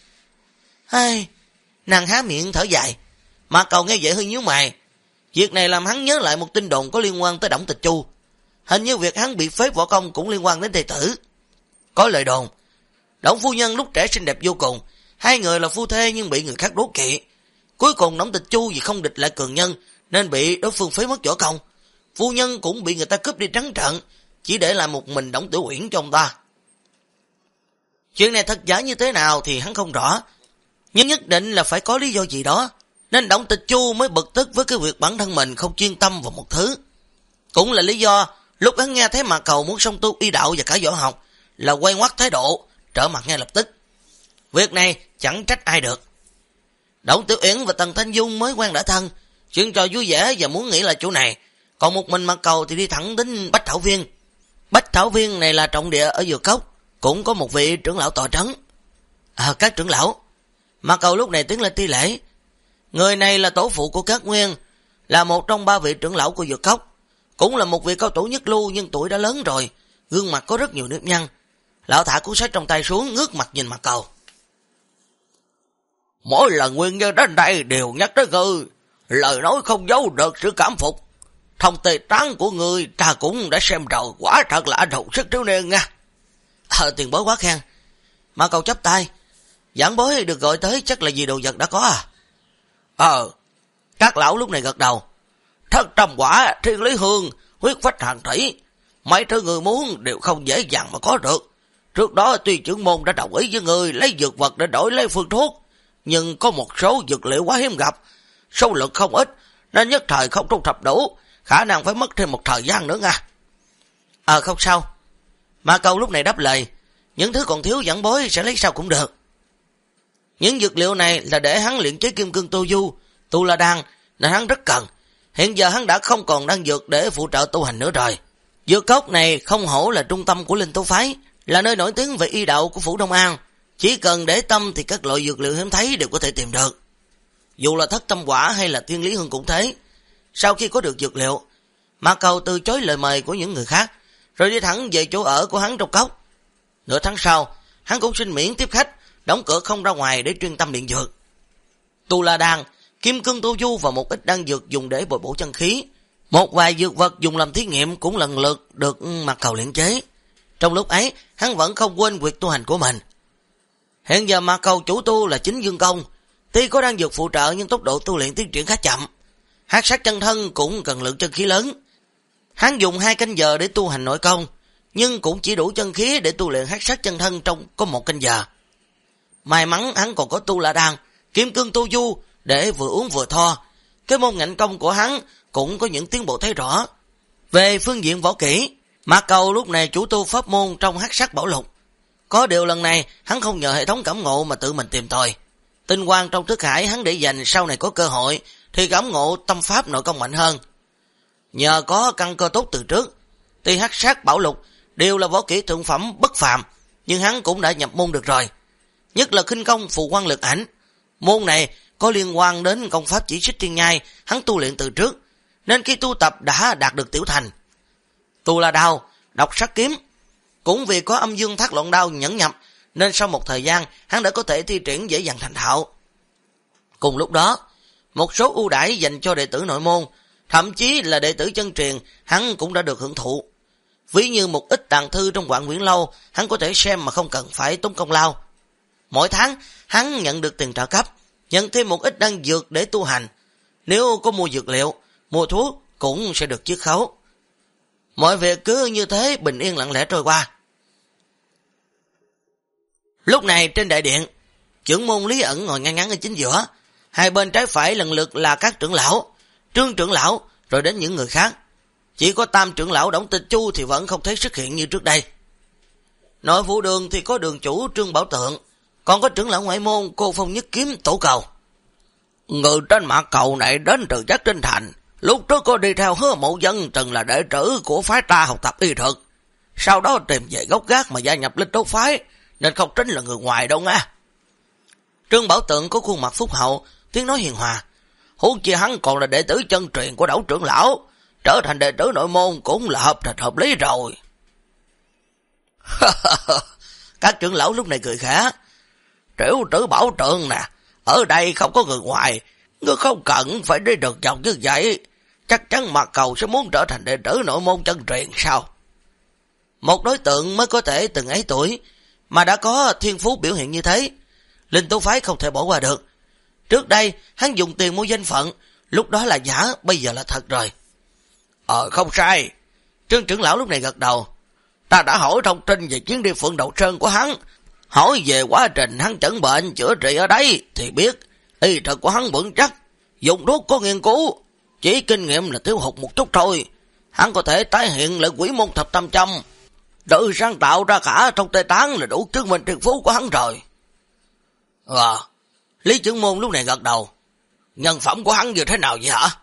Nàng há miệng thở dài. Mà Cầu nghe vậy hơi nhíu mày. Việc này làm hắn nhớ lại một tin đồn có liên quan tới Đổng Tịch Chu. Hình như việc hắn bị phế võ công cũng liên quan đến thầy tử. Có lời đồn, Đổng phu nhân lúc trẻ xinh đẹp vô cùng, hai người là phu thê nhưng bị người khác đố kỵ. Cuối cùng Đổng Tịch Chu vì không địch lại cường nhân nên bị đối phương phế mất võ công. Phu nhân cũng bị người ta cướp đi trắng trợn, chỉ để lại một mình Đổng Tiểu Uyển cho ông ta. Chuyện này thật giả như thế nào thì hắn không rõ, nhưng nhất định là phải có lý do gì đó, nên Đổng Tịch Chu mới bực tức với cái việc bản thân mình không chuyên tâm vào một thứ. Cũng là lý do lúc hắn nghe thấy Mạc Cầu muốn song tu y đạo và cả võ học là quay ngoắt thái độ, trở mặt ngay lập tức. Việc này chẳng trách ai được. Đổng Tiểu Uyển và Tần Thanh Dung mới quen đã thân, chuyện trò vui vẻ và muốn nghỉ là chỗ này. Còn một mình Mạc Cầu thì đi thẳng đến Bách Thảo Viên. Bách Thảo Viên này là trọng địa ở Dược Cốc, cũng có một vị trưởng lão tọa trấn. Các trưởng lão. Mạc Cầu lúc này tiến lên thi lễ. Người này là tổ phụ của Cát Nguyên, là một trong 3 vị trưởng lão của Dược Cốc, cũng là một vị cao thủ nhất lưu nhưng tuổi đã lớn rồi, gương mặt có rất nhiều nếp nhăn. Lão thả cuốn sách trong tay xuống, ngước mặt nhìn Mạc Cầu. Mỗi lần Nguyên Nhân đến đây đều nhắc tới ngươi, lời nói không giấu được sự cảm phục. Thông tề tráng của ngươi ta cũng đã xem rồi, quả thật là anh hùng sức thiếu niên nha. Tiền bối quá khen. Mạc Cầu chắp tay. Giảng bối được gọi tới chắc là vì đồ vật đã có Các lão lúc này gật đầu. Thất trầm quả, thiên lý hương, huyết phách hàng thủy, mấy thứ người muốn đều không dễ dàng mà có được. Trước đó tuy trưởng môn đã đồng ý với người lấy dược vật để đổi lấy phương thuốc, nhưng có một số dược liệu quá hiếm gặp, số lượng không ít, nên nhất thời không thu thập đủ, khả năng phải mất thêm một thời gian nữa nha. Không sao. Mạc Cầu lúc này đáp lời, những thứ còn thiếu giảng bối sẽ lấy sau cũng được. Những dược liệu này là để hắn luyện chế kim cương tu du, tu la đan, nên hắn rất cần. Hiện giờ hắn đã không còn đan dược để phụ trợ tu hành nữa rồi. Dược cốc này không hổ là trung tâm của Linh Tú Phái, là nơi nổi tiếng về y đạo của Phủ Đông An. Chỉ cần để tâm thì các loại dược liệu hiếm thấy đều có thể tìm được. Dù là thất tâm quả hay là thiên lý hương cũng thế. Sau khi có được dược liệu, Mạc Cầu từ chối lời mời của những người khác, rồi đi thẳng về chỗ ở của hắn trong cốc. Nửa tháng sau, hắn cũng xin miễn tiếp khách, đóng cửa không ra ngoài để chuyên tâm luyện dược. Tu la đan, kim cương tu du và một ít đan dược dùng để bồi bổ chân khí. Một vài dược vật dùng làm thí nghiệm cũng lần lượt được Mạc Cầu luyện chế. Trong lúc ấy, hắn vẫn không quên việc tu hành của mình. Hiện giờ Mạc Cầu chủ tu là chính dương công, tuy có đan dược phụ trợ nhưng tốc độ tu luyện tiến triển khá chậm. Hắc sát chân thân cũng cần lượng chân khí lớn. Hắn dùng 2 canh giờ để tu hành nội công, nhưng cũng chỉ đủ chân khí để tu luyện hắc sát chân thân trong có 1 canh giờ. May mắn hắn còn có tu la đan, kim cương tu du để vừa uống vừa tho. Cái môn ngạnh công của hắn cũng có những tiến bộ thấy rõ. Về phương diện võ kỹ, Mạc Cầu lúc này chủ tu pháp môn trong hắc sát bảo lục. Có điều lần này hắn không nhờ hệ thống cảm ngộ mà tự mình tìm tòi. Tinh quang trong thức hải hắn để dành sau này có cơ hội thì cảm ngộ tâm pháp nội công mạnh hơn. Nhờ có căn cơ tốt từ trước, tuy hắc sát bảo lục đều là võ kỹ thượng phẩm bất phàm, nhưng hắn cũng đã nhập môn được rồi. Nhất là khinh công phù quang lực ảnh. Môn này có liên quan đến công pháp chỉ xích thiên nhai, hắn tu luyện từ trước, nên khi tu tập đã đạt được tiểu thành. Tu la đao, độc sát kiếm, cũng vì có âm dương thác loạn đao nhẫn nhập, nên sau một thời gian hắn đã có thể thi triển dễ dàng thành thạo. Cùng lúc đó, một số ưu đãi dành cho đệ tử nội môn, thậm chí là đệ tử chân truyền, hắn cũng đã được hưởng thụ. Ví như một ít tàng thư trong Vạn Quyển Lâu, hắn có thể xem mà không cần phải tốn công lao. Mỗi tháng, hắn nhận được tiền trợ cấp, nhận thêm một ít đan dược để tu hành. Nếu có mua dược liệu, mua thuốc cũng sẽ được chiết khấu. Mọi việc cứ như thế bình yên lặng lẽ trôi qua. Lúc này trên đại điện, trưởng môn Lý Ẩn ngồi ngay ngắn ở chính giữa, 2 bên trái phải lần lượt là các trưởng lão, Trương trưởng lão, rồi đến những người khác. Chỉ có Tam trưởng lão Đổng Tịch Chu thì vẫn không thấy xuất hiện như trước đây. Nội vụ đường thì có đường chủ Trương Bảo Tượng, còn có trưởng lão ngoại môn Cô Phong Nhất Kiếm Tổ Cầu. Người trên Mạc Cầu này đến từ Giác Trinh Thành, lúc trước có đi theo Hứa Mậu Dân từng là đệ tử của phái ta học tập y thuật, sau đó tìm về gốc gác mà gia nhập Linh Tố Phái, nên không tính là người ngoài đâu nha. Trương Bảo Tượng có khuôn mặt phúc hậu, tiếng nói hiền hòa. Huống chi hắn còn là đệ tử chân truyền của Đổng trưởng lão, trở thành đệ tử nội môn cũng là hợp lý rồi. Các trưởng lão lúc này cười khẽ. Tiểu tử Bảo Tượng nè, ở đây không có người ngoài, ngươi không cần phải đi được dọc như vậy, chắc chắn Mạc Cầu sẽ muốn trở thành đệ tử nội môn chân truyền sao? Một đối tượng mới có thể từng ấy tuổi mà đã có thiên phú biểu hiện như thế, Linh Tú Phái không thể bỏ qua được. Trước đây hắn dùng tiền mua danh phận, lúc đó là giả, bây giờ là thật rồi. Không sai. Trương trưởng lão lúc này gật đầu. Ta đã hỏi thông tin về chuyến đi Phượng Đậu Sơn của hắn, hỏi về quá trình hắn chẩn bệnh chữa trị ở đấy thì biết y thuật của hắn vững chắc, dùng thuốc có nghiên cứu, chỉ kinh nghiệm là thiếu hụt một chút thôi. Hắn có thể tái hiện lại Quỷ Môn Thập Tam Châm, tự sáng tạo ra cả trong Tây Tán là đủ chứng minh thiên phú của hắn rồi. Lý trưởng môn lúc này gật đầu. Nhân phẩm của hắn như thế nào vậy hả?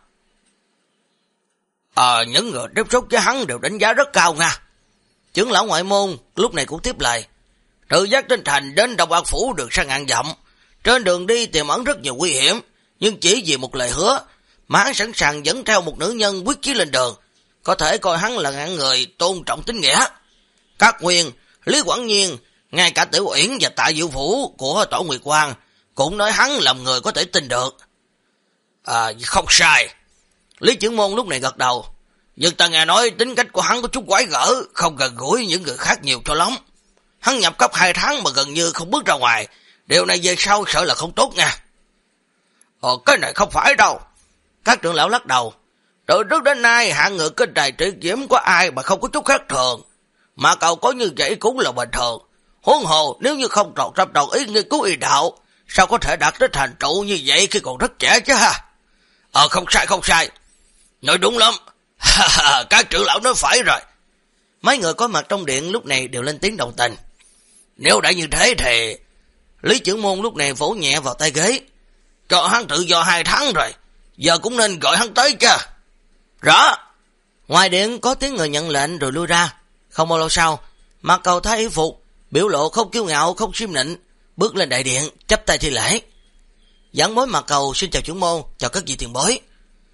Những người tiếp xúc với hắn đều đánh giá rất cao nha. Trưởng lão ngoại môn lúc này cũng tiếp lời. Từ Giác Tinh Thành đến Đông An Phủ được sang ngàn dặm. Trên đường đi tiềm ẩn rất nhiều nguy hiểm, nhưng chỉ vì một lời hứa mà hắn sẵn sàng dẫn theo một nữ nhân quyết chí lên đường. Có thể coi hắn là hạng người tôn trọng tín nghĩa. Các Nguyên, Lý Quảng Nhiên, ngay cả Tiểu Uyển và Tạ Diệu Phủ của Tổ Nguyệt Quang cũng nói hắn làm người có thể tin được. Không sai. Lý trưởng môn lúc này gật đầu. Nhưng ta nghe nói tính cách của hắn có chút quái gở, không gần gũi những người khác nhiều cho lắm. Hắn nhập cấp 2 tháng mà gần như không bước ra ngoài. Điều này về sau sợ là không tốt nha. Cái này không phải đâu. Các trưởng lão lắc đầu. Từ trước đến nay hạng người kinh tài trị diễm có ai mà không có chút khác thường. Mà cậu có như vậy cũng là bình thường. Huống hồ nếu như không trọn tâm đồng ý nghiên cứu y đạo, sao có thể đạt tới thành tựu như vậy khi còn rất trẻ chứ ha? Không sai. Nói đúng lắm. Các trưởng lão nói phải rồi. Mấy người có mặt trong điện lúc này đều lên tiếng đồng tình. Nếu đã như thế thì... Lý trưởng môn lúc này vỗ nhẹ vào tay ghế. Cho hắn tự do 2 tháng rồi, giờ cũng nên gọi hắn tới chứ. Rõ. Ngoài điện có tiếng người nhận lệnh rồi lui ra. Không bao lâu sau, Mạc Cầu thái y phục, biểu lộ không kiêu ngạo không xiêm nịnh, bước lên đại điện chắp tay thi lễ. Giảng bối Mạc Cầu xin chào trưởng môn, chào các vị tiền bối.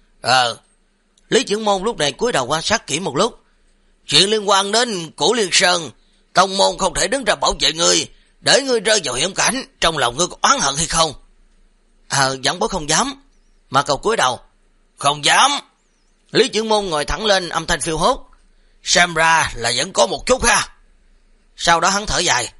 Lý trưởng môn lúc này cúi đầu quan sát kỹ một lúc. Chuyện liên quan đến Cửu Liên Sơn, tông môn không thể đứng ra bảo vệ ngươi, để ngươi rơi vào hiểm cảnh, trong lòng ngươi có oán hận hay không? Giảng bối không dám. Mạc Cầu cúi đầu. Không dám. Lý trưởng môn ngồi thẳng lên, âm thanh phiêu hốt. Xem ra là vẫn có một chút ha. Sau đó hắn thở dài.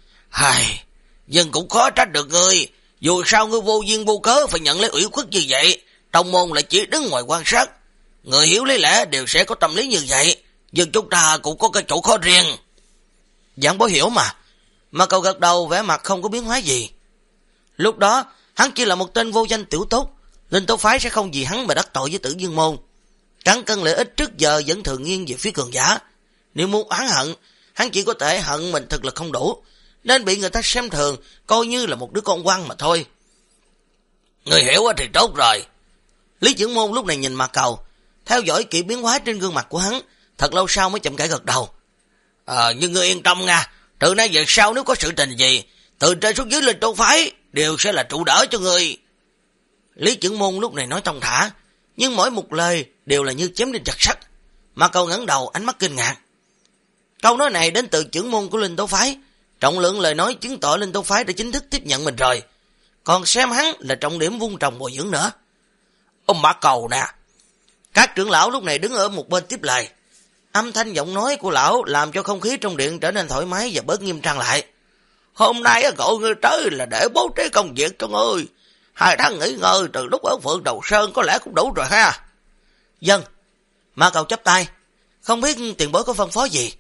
Nhưng cũng khó trách được ngươi. Dù sao ngươi vô duyên vô cớ phải nhận lấy ủy khuất như vậy. Tông môn lại chỉ đứng ngoài quan sát. Người hiểu lý lẽ đều sẽ có tâm lý như vậy. Nhưng chúng ta cũng có cái chỗ khó riêng. Giảng bối hiểu mà. Mà cậu gật đầu vẻ mặt không có biến hóa gì. Lúc đó hắn chỉ là một tên vô danh tiểu tốt. Linh Tố Phái sẽ không vì hắn mà đắc tội với Tử Dương Môn. Cán cân lợi ích trước giờ vẫn thường nghiêng về phía cường giả. Nếu muốn oán hận, hắn chỉ có thể hận mình thực lực không đủ, nên bị người ta xem thường, coi như là một đứa con quan mà thôi. Người hiểu thì tốt rồi. Lý trưởng môn lúc này nhìn Mạc Cầu, theo dõi kỹ biến hóa trên gương mặt của hắn, thật lâu sau mới chậm rãi gật đầu. Nhưng ngươi yên tâm nha, từ nay về sau nếu có sự tình gì, từ trên xuống dưới Linh Tố Phái đều sẽ là trụ đỡ cho ngươi. Lý trưởng môn lúc này nói thong thả, nhưng mỗi một lời đều là như chém đinh chặt sắt. Mạc Cầu ngẩng đầu, ánh mắt kinh ngạc. Câu nói này đến từ trưởng môn của Linh Tố Phái, trọng lượng lời nói chứng tỏ Linh Tố Phái đã chính thức tiếp nhận mình rồi, còn xem hắn là trọng điểm vun trồng bồi dưỡng nữa. Ông Mạc Cầu nè. Các trưởng lão lúc này đứng ở một bên tiếp lời. Âm thanh giọng nói của lão làm cho không khí trong điện trở nên thoải mái và bớt nghiêm trang lại. Hôm nay gọi ngươi tới là để bố trí công việc cho ngươi. 2 tháng nghỉ ngơi từ lúc ở Phượng Đầu Sơn có lẽ cũng đủ rồi ha. Dân. Mạc Cầu chắp tay. Không biết tiền bối có phân phó gì?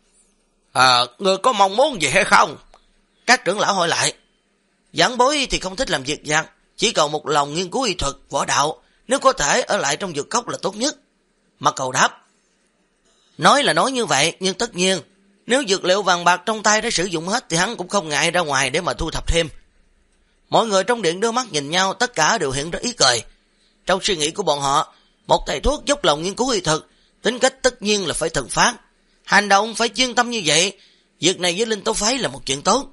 Ngươi có mong muốn gì hay không? Các trưởng lão hỏi lại. Giảng bối thì không thích làm việc vặt, chỉ cầu một lòng nghiên cứu y thuật, võ đạo, nếu có thể ở lại trong dược cốc là tốt nhất. Mạc Cầu đáp. Nói là nói như vậy, nhưng tất nhiên, nếu dược liệu vàng bạc trong tay đã sử dụng hết thì hắn cũng không ngại ra ngoài để mà thu thập thêm. Mọi người trong điện đưa mắt nhìn nhau, tất cả đều hiện ra ý cười. Trong suy nghĩ của bọn họ, một thầy thuốc dốc lòng nghiên cứu y thuật, tính cách tất nhiên là phải thần phát, hành động phải chuyên tâm như vậy. Việc này với Linh Tố Phái là một chuyện tốt.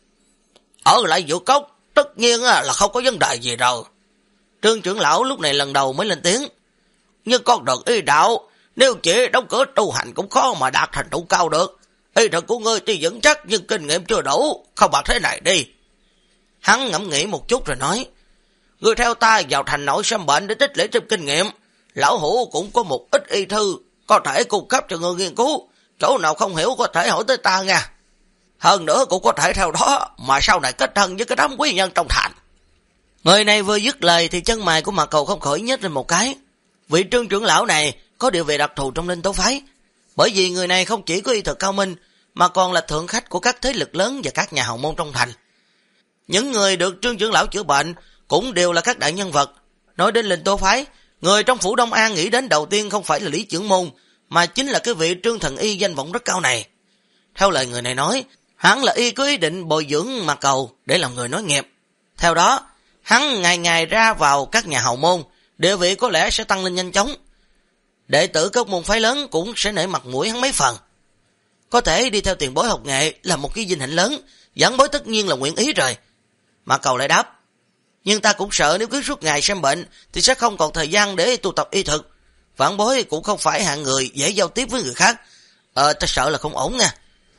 Ở lại dược cốc tất nhiên là không có vấn đề gì đâu. Trương trưởng lão lúc này lần đầu mới lên tiếng. Nhưng con đường y đạo, nếu chỉ đóng cửa tu hành cũng khó mà đạt thành tựu cao được. Y thuật của ngươi tuy vững chắc nhưng kinh nghiệm chưa đủ, không bằng thế này đi. Hắn ngẫm nghĩ một chút rồi nói. Ngươi theo ta vào thành nội xem bệnh để tích lũy thêm kinh nghiệm. Lão hủ cũng có một ít y thư, có thể cung cấp cho ngươi nghiên cứu. Chỗ nào không hiểu có thể hỏi tới ta nha. Hơn nữa cũng có thể theo đó mà sau này kết thân với cái đám quý nhân trong thành. Người này vừa dứt lời thì chân mày của Mạc Cầu không khỏi nhếch lên một cái. Vị Trương trưởng lão này có địa vị đặc thù trong Linh Tố Phái, bởi vì người này không chỉ có y thuật cao minh mà còn là thượng khách của các thế lực lớn và các nhà hào môn trong thành. Những người được Trương trưởng lão chữa bệnh cũng đều là các đại nhân vật. Nói đến Linh Tố Phái, người trong phủ Đông An nghĩ đến đầu tiên không phải là Lý trưởng môn, mà chính là cái vị Trương thần y danh vọng rất cao này. Theo lời người này nói, hắn là y có ý định bồi dưỡng Mạc Cầu để làm người nói nghiệp. Theo đó, Hắn ngày ngày ra vào các nhà hào môn, địa vị có lẽ sẽ tăng lên nhanh chóng. Đệ tử các môn phái lớn cũng sẽ nể mặt mũi hắn mấy phần. Có thể đi theo tiền bối học nghệ là một cái vinh hạnh lớn, giảng bối tất nhiên là nguyện ý rồi. Mạc Cầu lại đáp, nhưng ta cũng sợ nếu cứ suốt ngày xem bệnh thì sẽ không còn thời gian để tu tập y thực. Vãn bối cũng không phải hạng người dễ giao tiếp với người khác. Ta sợ là không ổn nha.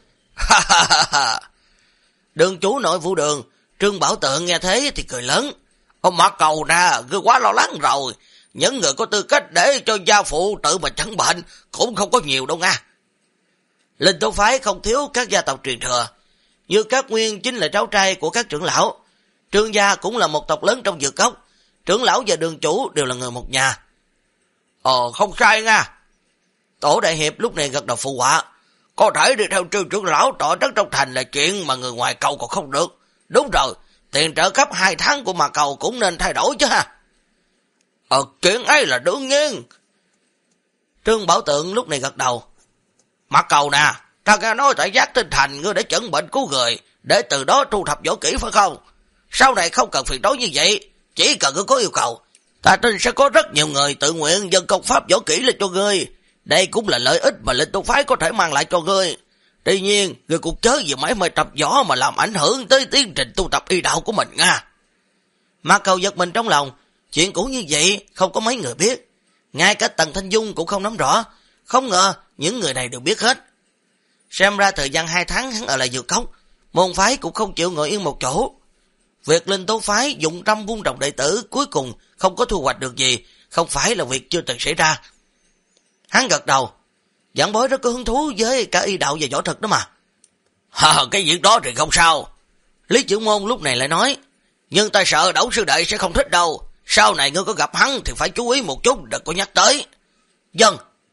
Đường chủ nội vụ đường Trương Bảo Tượng nghe thế thì cười lớn. Mạc Cầu nè, ngươi quá lo lắng rồi. Những người có tư cách để cho gia phụ tự mà chẩn bệnh cũng không có nhiều đâu nha. Linh Tố phái không thiếu các gia tộc truyền thừa, như các Nguyên chính là cháu trai của các trưởng lão. Trương gia cũng là một tộc lớn trong Dược Cốc, trưởng lão và đường chủ đều là người một nhà. Không sai nha. Tổ đại hiệp lúc này gật đầu phụ họa. Có thể đi theo Trương trưởng lão tọa trấn trong thành là chuyện mà người ngoài cầu còn không được. Đúng rồi, tiền trợ cấp 2 tháng của Mạc Cầu cũng nên thay đổi chứ ha. Chuyện ấy là đương nhiên. Trương Bảo Tượng lúc này gật đầu. Mạc Cầu nè, ta nghe nói tại Giác Tinh Thành ngươi để chẩn bệnh cứu người, để từ đó thu thập võ kỹ phải không? Sau này không cần phiền đối như vậy, chỉ cần ngươi có yêu cầu, ta tin sẽ có rất nhiều người tự nguyện dâng công pháp võ kỹ lên cho ngươi. Đây cũng là lợi ích mà Linh Tông phái có thể mang lại cho ngươi. Tuy nhiên, ngươi cũng chớ vì mãi mê tập võ mà làm ảnh hưởng tới tiến trình tu tập y đạo của mình nha. Mạc Cầu giật mình trong lòng, chuyện cũ như vậy không có mấy người biết. Ngay cả Tần Thanh Dung cũng không nắm rõ, không ngờ những người này đều biết hết. Xem ra thời gian 2 tháng hắn ở lại Dược Cốc, môn phái cũng không chịu ngồi yên một chỗ. Việc Linh Tố phái dụng trăm vun trồng đệ tử cuối cùng không có thu hoạch được gì, không phải là việc chưa từng xảy ra. Hắn gật đầu, giảng bối rất có hứng thú với cả y đạo và võ thực đó mà. Cái việc đó thì không sao. Lý Chữ Môn lúc này lại nói, nhưng ta sợ Đẩu sư đệ sẽ không thích đâu. Sau này ngươi có gặp hắn thì phải chú ý một chút, đừng có nhắc tới. Vâng.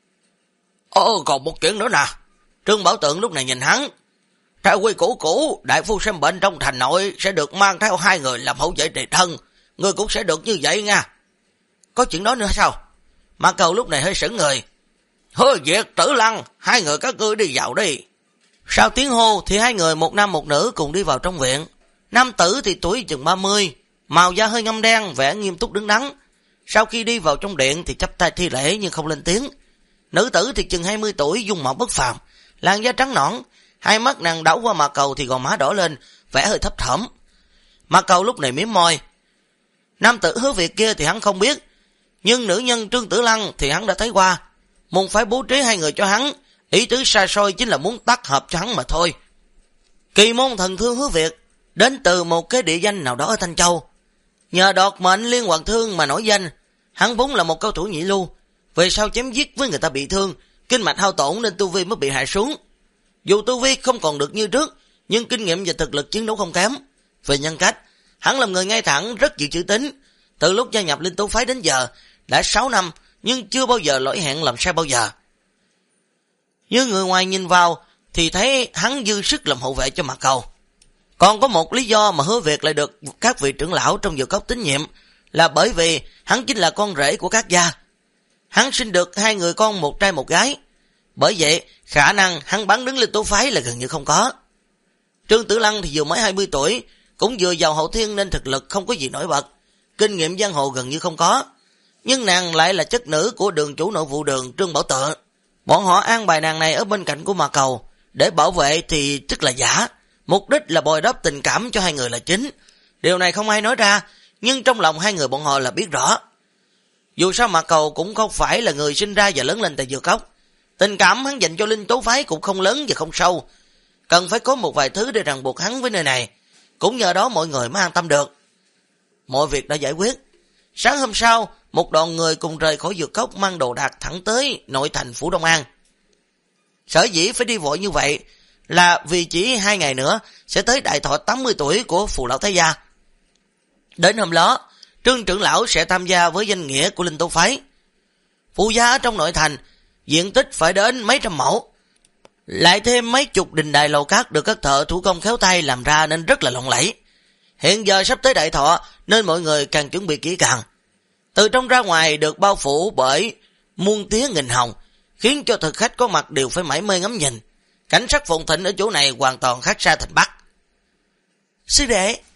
Còn một chuyện nữa nè. Trương Bảo Tượng lúc này nhìn hắn. Theo quy cũ, đại phu xem bệnh trong thành nội sẽ được mang theo 2 người làm hậu vệ trì thân. Ngươi cũng sẽ được như vậy nha. Có chuyện đó nữa sao? Mạc Cầu lúc này hơi sững người. Hứa Việt, Tử Lăng, 2 người các ngươi đi vào đi. Sau tiếng hô thì 2 người, một nam một nữ cùng đi vào trong viện. Nam tử thì tuổi chừng 30, màu da hơi ngâm đen, vẻ nghiêm túc đứng đắn. Sau khi đi vào trong điện thì chắp tay thi lễ nhưng không lên tiếng. Nữ tử thì chừng 20 tuổi, dung mạo bất phàm, làn da trắng nõn, hai mắt nàng đảo qua Mạc Cầu thì gò má đỏ lên, vẻ hơi thấp thỏm. Mạc Cầu lúc này mím môi. Nam tử Hứa Việt kia thì hắn không biết, nhưng nữ nhân Trương Tử Lăng thì hắn đã thấy qua. Môn phái bố trí 2 người cho hắn, ý tứ xa xôi chính là muốn tác hợp cho hắn mà thôi. Kỳ môn thần thương Hứa Việt đến từ một cái địa danh nào đó ở Thanh Châu, nhờ đọt mệnh liên hoàn thương mà nổi danh. Hắn vốn là một cao thủ nhị lưu, về sau chém giết với người ta bị thương, kinh mạch hao tổn nên tu vi mới bị hạ xuống. Dù tu vi không còn được như trước, nhưng kinh nghiệm và thực lực chiến đấu không kém. Về nhân cách, hắn làm người ngay thẳng, rất chịu chữ tín. Từ lúc gia nhập Linh Tố phái đến giờ đã 6 năm, nhưng chưa bao giờ lỗi hẹn làm sai bao giờ. Như người ngoài nhìn vào thì thấy hắn dư sức làm hậu vệ cho Mạc Cầu. Còn có một lý do mà Hứa Việt lại được các vị trưởng lão trong Dược Cốc tín nhiệm, là bởi vì hắn chính là con rể của các gia. Hắn sinh được 2 người con, một trai một gái. Bởi vậy khả năng hắn bắn đứng Linh Tố phái là gần như không có. Trương Tử Lăng thì vừa mới 20 tuổi, cũng vừa vào hậu thiên nên thực lực không có gì nổi bật, kinh nghiệm giang hồ gần như không có. Nhưng nàng lại là chất nữ của đường chủ nội vụ đường Trương Bảo Tượng. Bọn họ an bài nàng này ở bên cạnh của Mạc Cầu để bảo vệ thì tức là giả, mục đích là bồi đắp tình cảm cho 2 người là chính. Điều này không ai nói ra, nhưng trong lòng 2 người bọn họ là biết rõ. Dù sao Mạc Cầu cũng không phải là người sinh ra và lớn lên tại Dược Cốc, tình cảm hắn dành cho Linh Tố phái cũng không lớn và không sâu, cần phải có một vài thứ để ràng buộc hắn với nơi này. Cũng nhờ đó mọi người mới an tâm được. Mọi việc đã giải quyết. Sáng hôm sau, một đoàn người cùng rời khỏi Dược Cốc, mang đồ đạc thẳng tới nội thành phủ Đông An. Sở dĩ phải đi vội như vậy là vì chỉ 2 ngày nữa sẽ tới đại thọ 80 tuổi của Phù Lão Thái Gia. Đến hôm đó, Trương trưởng lão sẽ tham gia với danh nghĩa của Linh Tố phái. Phù gia ở trong nội thành, diện tích phải đến mấy trăm mẫu. Lại thêm mấy chục đình đài lầu cát được các thợ thủ công khéo tay làm ra nên rất là lộng lẫy. Hiện giờ sắp tới đại thọ nên mọi người càng chuẩn bị kỹ càng. Từ trong ra ngoài được bao phủ bởi muôn tía nghìn hồng, khiến cho thực khách có mặt đều phải mải mê ngắm nhìn. Cảnh sắc phồn thịnh ở chỗ này hoàn toàn khác xa thành Bắc. Sư đệ,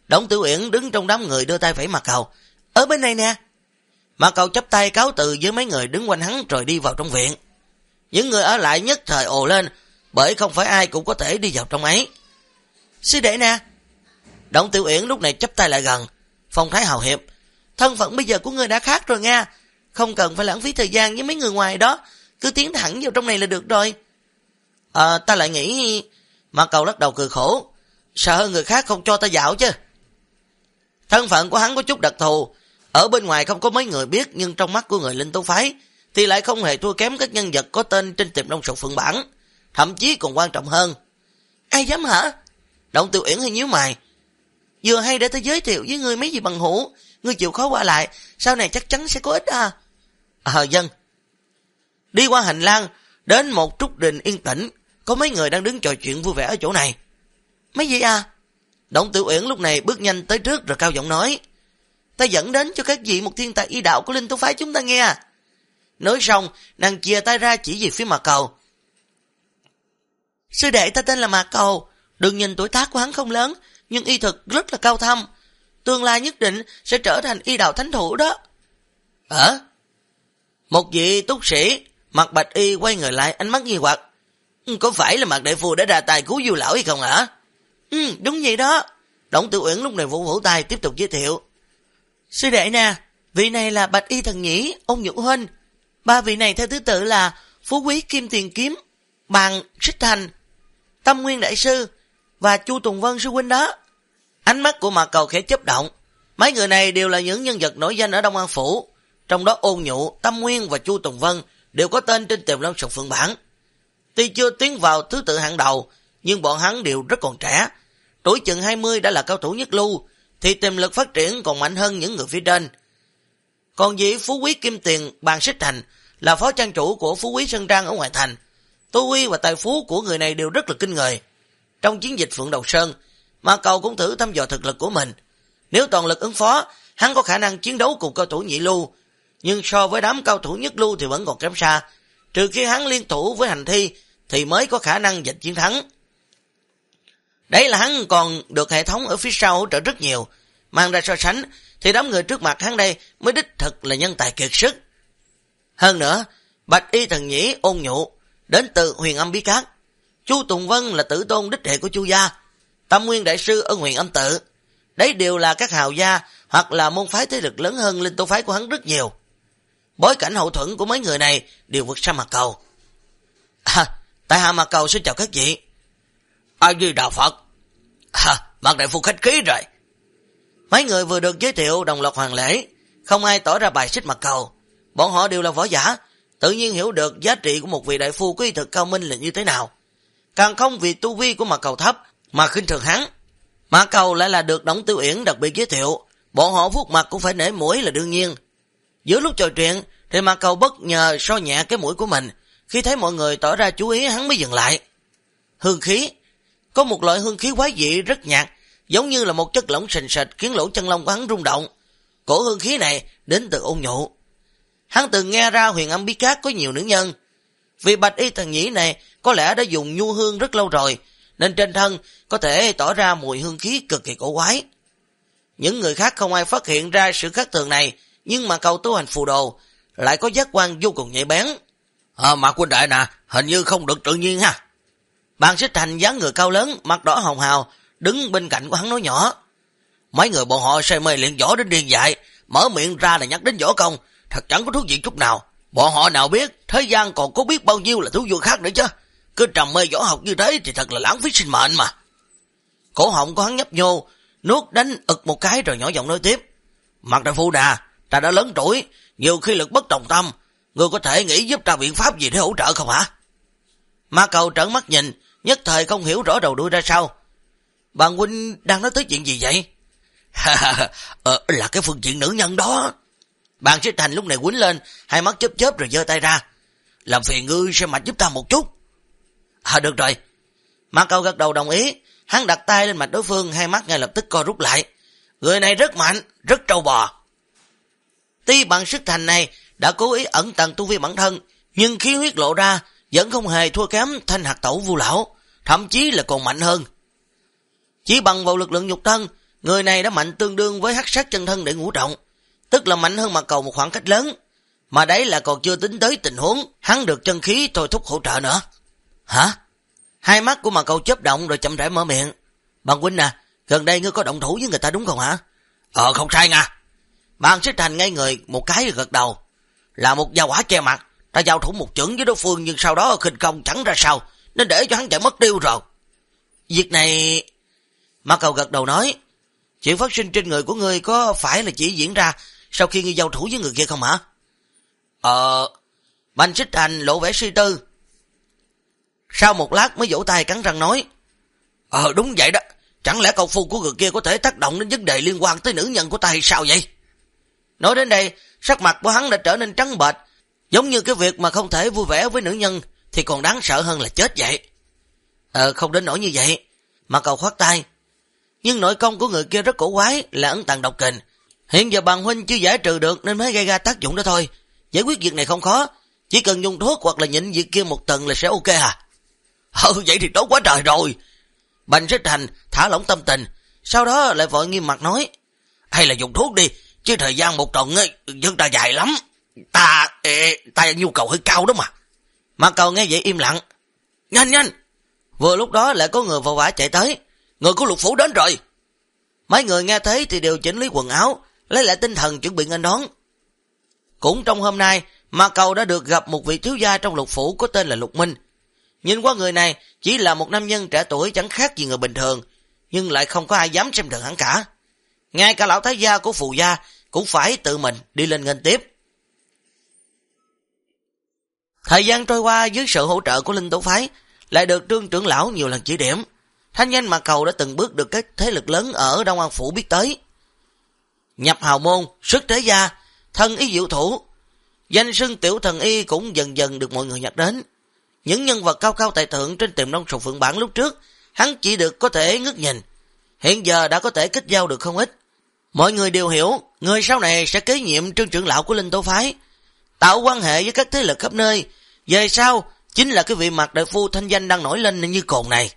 Đổng Tiểu Uyển đứng trong đám người đưa tay vẫy Mạc Cầu. Ở bên này nè. Mạc Cầu chắp tay cáo từ với mấy người đứng quanh hắn rồi đi vào trong viện. Những người ở lại nhất thời ồ lên, bởi không phải ai cũng có thể đi vào trong ấy. Sư đệ nè. Đổng Tiểu Uyển lúc này chắp tay lại gần, phong thái hào hiệp. Thân phận bây giờ của ngươi đã khác rồi nha, không cần phải lãng phí thời gian với mấy người ngoài đó, cứ tiến thẳng vào trong này là được rồi. Ta lại nghĩ... Mạc Cầu lắc đầu cười khổ, sợ người khác không cho ta dạo chứ. Thân phận của hắn có chút đặc thù, ở bên ngoài không có mấy người biết, nhưng trong mắt của người Linh Tố Phái thì lại không hề thua kém các nhân vật có tên trên tiệm Đông Sục Phượng Bản, thậm chí còn quan trọng hơn. Ai dám hả? Đổng Tiểu Uyển hơi nhíu mày. Vừa hay để ta giới thiệu với ngươi mấy gì bằng hữu, ngươi chịu khó qua lại, sau này chắc chắn sẽ có ích à. Dân. Đi qua hành lang, đến một trúc đình yên tĩnh, có mấy người đang đứng trò chuyện vui vẻ ở chỗ này. Mấy gì à? Đổng Tiểu Uyển lúc này bước nhanh tới trước rồi cao giọng nói. Ta dẫn đến cho các vị một thiên tài y đạo của Linh Tố Phái chúng ta nghe. Nói xong, nàng chìa tay ra chỉ về phía Mạc Cầu. Sư đệ ta tên là Mạc Cầu, đừng nhìn tuổi tác của hắn không lớn, nhưng y thực rất là cao thâm, tương lai nhất định sẽ trở thành y đạo thánh thủ đó. Một vị túc sĩ mặc bạch y quay người lại, ánh mắt nghi hoặc. Có phải là Mạc đại phu đã ra tay cứu Du lão hay không hả? Đúng vậy đó. Đổng Tiểu Uyển lúc này vỗ vỗ tay tiếp tục giới thiệu. Sư đệ nè, vị này là Bạch Y Thần Nhĩ, Ôn Nhũ Huynh. Ba vị này theo thứ tự là Phú Quý Kim Tiền Kiếm, Bàn Xích Thành, Tâm Nguyên Đại Sư và Chu Tùng Vân sư huynh đó. Ánh mắt của Mạc Cầu khẽ chớp động. Mấy người này đều là những nhân vật nổi danh ở Đông An Phủ, trong đó Ôn Nhũ, Tâm Nguyên và Chu Tùng Vân đều có tên trên tiềm Long Sục Phượng Bản. Tuy chưa tiến vào thứ tự hạng đầu, nhưng bọn hắn đều rất còn trẻ. Tuổi chừng 20 đã là cao thủ nhất lưu, thì tiềm lực phát triển còn mạnh hơn những người phía trên. Còn vị Phú Quý Kim Tiền Bàn Xích Thành là phó trang chủ của Phú Quý Sơn Trang ở ngoại thành. Tu uy và tài phú của người này đều rất là kinh người. Trong chiến dịch Phượng Đầu Sơn, Mạc Cầu cũng thử thăm dò thực lực của mình. Nếu toàn lực ứng phó, hắn có khả năng chiến đấu cùng cao thủ nhị lưu, nhưng so với đám cao thủ nhất lưu thì vẫn còn kém xa. Trừ khi hắn liên thủ với Hành Thi thì mới có khả năng giành chiến thắng. Đấy là hắn còn được hệ thống ở phía sau hỗ trợ rất nhiều. Mang ra so sánh thì đám người trước mặt hắn đây mới đích thực là nhân tài kiệt sức. Hơn nữa, Bạch Y Thần Nhĩ, Ôn Nhũ đến từ Huyền Âm Bí Cát, Chu Tùng Vân là tử tôn đích hệ của Chu gia, Tâm Nguyên Đại Sư ở Huyền Âm Tự. Đấy đều là các hào gia hoặc là môn phái thế lực lớn hơn Linh Tố Phái của hắn rất nhiều. Bối cảnh hậu thuẫn của mấy người này đều vượt xa Mạc Cầu. Tại hạ Mạc Cầu xin chào các vị. A Di Đà Phật. Mạc đại phu khách khí rồi. Mấy người vừa được giới thiệu đồng loạt hoàn lễ, không ai tỏ ra bài xích Mạc Cầu. Bọn họ đều là võ giả, tự nhiên hiểu được giá trị của một vị đại phu có y thực cao minh là như thế nào. Càng không vì tu vi của Mạc Cầu thấp mà khinh thường hắn. Mạc Cầu lại là được Đổng Tiểu Uyển đặc biệt giới thiệu, bọn họ vuốt mặt cũng phải nể mũi là đương nhiên. Giữa lúc trò chuyện thì Mạc Cầu bất ngờ so nhẹ cái mũi của mình, khi thấy mọi người tỏ ra chú ý hắn mới dừng lại. Hương khí. Có một loại hương khí quái dị rất nhạt, giống như là một chất lỏng sình sệt khiến lỗ chân lông của hắn rung động. Cổ hương khí này đến từ Ôn Nhũ. Hắn từng nghe ra Huyền Âm Bí Cát có nhiều nữ nhân. Vì Bạch Y Thần Nhĩ này có lẽ đã dùng nhu hương rất lâu rồi, nên trên thân có thể tỏ ra mùi hương khí cực kỳ cổ quái. Những người khác không ai phát hiện ra sự khác thường này, nhưng mà Cầu tu hành phù đồ lại có giác quan vô cùng nhạy bén. Mạc huynh đệ nè, hình như không được tự nhiên ha. Bàn Xích Thành dáng người cao lớn, mặt đỏ hồng hào, đứng bên cạnh của hắn nói nhỏ. Mấy người bọn họ say mê luyện võ đến điên dại, mở miệng ra là nhắc đến võ công, thật chẳng có thú vị chút nào. Bọn họ nào biết, thế gian còn có biết bao nhiêu là thú vui khác nữa chứ. Cứ trầm mê võ học như thế thì thật là lãng phí sinh mệnh mà. Cổ họng của hắn nhấp nhô, nuốt đánh ực một cái rồi nhỏ giọng nói tiếp. Mạc đại phu nè, ta đã lớn tuổi, nhiều khi lực bất tòng tâm, ngươi có thể nghĩ giúp ta biện pháp gì để hỗ trợ không hả? Mạc Cầu trợn mắt nhìn, nhất thời không hiểu rõ đầu đuôi ra sao. Bạn huynh đang nói tới chuyện gì vậy? Là cái phương diện nữ nhân đó. Bạn Xích Thành lúc này quýnh lên, hai mắt chớp chớp rồi giơ tay ra. Làm phiền ngươi xem mạch giúp ta một chút. Được rồi. Mạc Cầu gật đầu đồng ý, hắn đặt tay lên mạch đối phương, hai mắt ngay lập tức co rút lại. Người này rất mạnh, rất trâu bò. Tuy Bạn Xích Thành này đã cố ý ẩn tàng tu vi bản thân, nhưng khí huyết lộ ra vẫn không hề thua kém Thanh Hạt Tẩu Vu lão, thậm chí là còn mạnh hơn. Chỉ bằng vào lực lượng nhục thân, Người này đã mạnh tương đương với hắc sát chân thân để ngũ trọng, tức là mạnh hơn Mạc Cầu một khoảng cách lớn, mà đấy là còn chưa tính tới tình huống hắn được chân khí thôi thúc hỗ trợ nữa. Hả? Hai mắt của Mạc Cầu chớp động rồi chậm rãi mở miệng. Bạn huynh à, gần đây ngươi có động thủ với người ta đúng không hả? Không sai nha. Bạn Xích Thành ngay người một cái rồi gật đầu. Là một gia hỏa che mặt, ta giao thủ một chưởng với đối phương nhưng sau đó khinh công chẳng ra sao, nên để cho hắn chạy mất tiêu rồi. Việc này... Mạc Cầu gật đầu nói, chuyện phát sinh trên người của ngươi có phải là chỉ diễn ra sau khi ngươi giao thủ với người kia không hả? Bành Xích Thành lộ vẻ suy tư. Sau một lát mới vỗ tay cắn răng nói, đúng vậy đó, chẳng lẽ công phu của người kia có thể tác động đến vấn đề liên quan tới nữ nhân của ta hay sao vậy? Nói đến đây, sắc mặt của hắn đã trở nên trắng bệch, giống như cái việc mà không thể vui vẻ với nữ nhân thì còn đáng sợ hơn là chết vậy. Không đến nỗi như vậy. Mạc Cầu khoát tay. Nhưng nội công của người kia rất cổ quái, là ấn tàng độc kình. Hiện giờ bằng huynh chưa giải trừ được nên mới gây ra tác dụng đó thôi. Giải quyết việc này không khó, chỉ cần dùng thuốc hoặc là nhịn việc kia một tuần là sẽ ok à? Vậy thì tốt quá trời rồi. Bành Xích Thành thả lỏng tâm tình, sau đó lại vội nghiêm mặt nói, hay là dùng thuốc đi, chứ thời gian một tuần ấy, dân ta dài lắm. Ta nhu cầu hơi cao đó mà. Mạc Cầu nghe vậy im lặng. Nhanh. Vừa lúc đó lại có người vội vã chạy tới. Người của Lục Phủ đến rồi. Mấy người nghe thấy thì đều chỉnh lý quần áo, lấy lại tinh thần chuẩn bị nghênh đón. Cũng trong hôm nay, Mạc Cầu đã được gặp một vị thiếu gia trong Lục Phủ có tên là Lục Minh. Nhìn qua người này chỉ là một nam nhân trẻ tuổi chẳng khác gì người bình thường, nhưng lại không có ai dám xem thường hắn cả. Ngay cả lão thái gia của Phù gia cũng phải tự mình đi lên nghênh tiếp. Thời gian trôi qua dưới sự hỗ trợ của Linh Tố Phái, lại được Trương trưởng lão nhiều lần chỉ điểm. Thanh danh Mạc Cầu đã từng bước được các thế lực lớn ở Đông An Phủ biết tới. Nhập hào môn, xuất thế gia, thân y diệu thủ, danh xưng tiểu thần y cũng dần dần được mọi người nhắc đến. Những nhân vật cao cao tại thượng trên tiềm long sùng phượng bản lúc trước, hắn chỉ được có thể ngước nhìn, hiện giờ đã có thể kết giao được không ít. Mọi người đều hiểu, người sau này sẽ kế nhiệm Trương trưởng lão của Linh Tố Phái, tạo quan hệ với các thế lực khắp nơi. Về sau chính là cái vị Mạc đại phu thanh danh đang nổi lên như cồn này.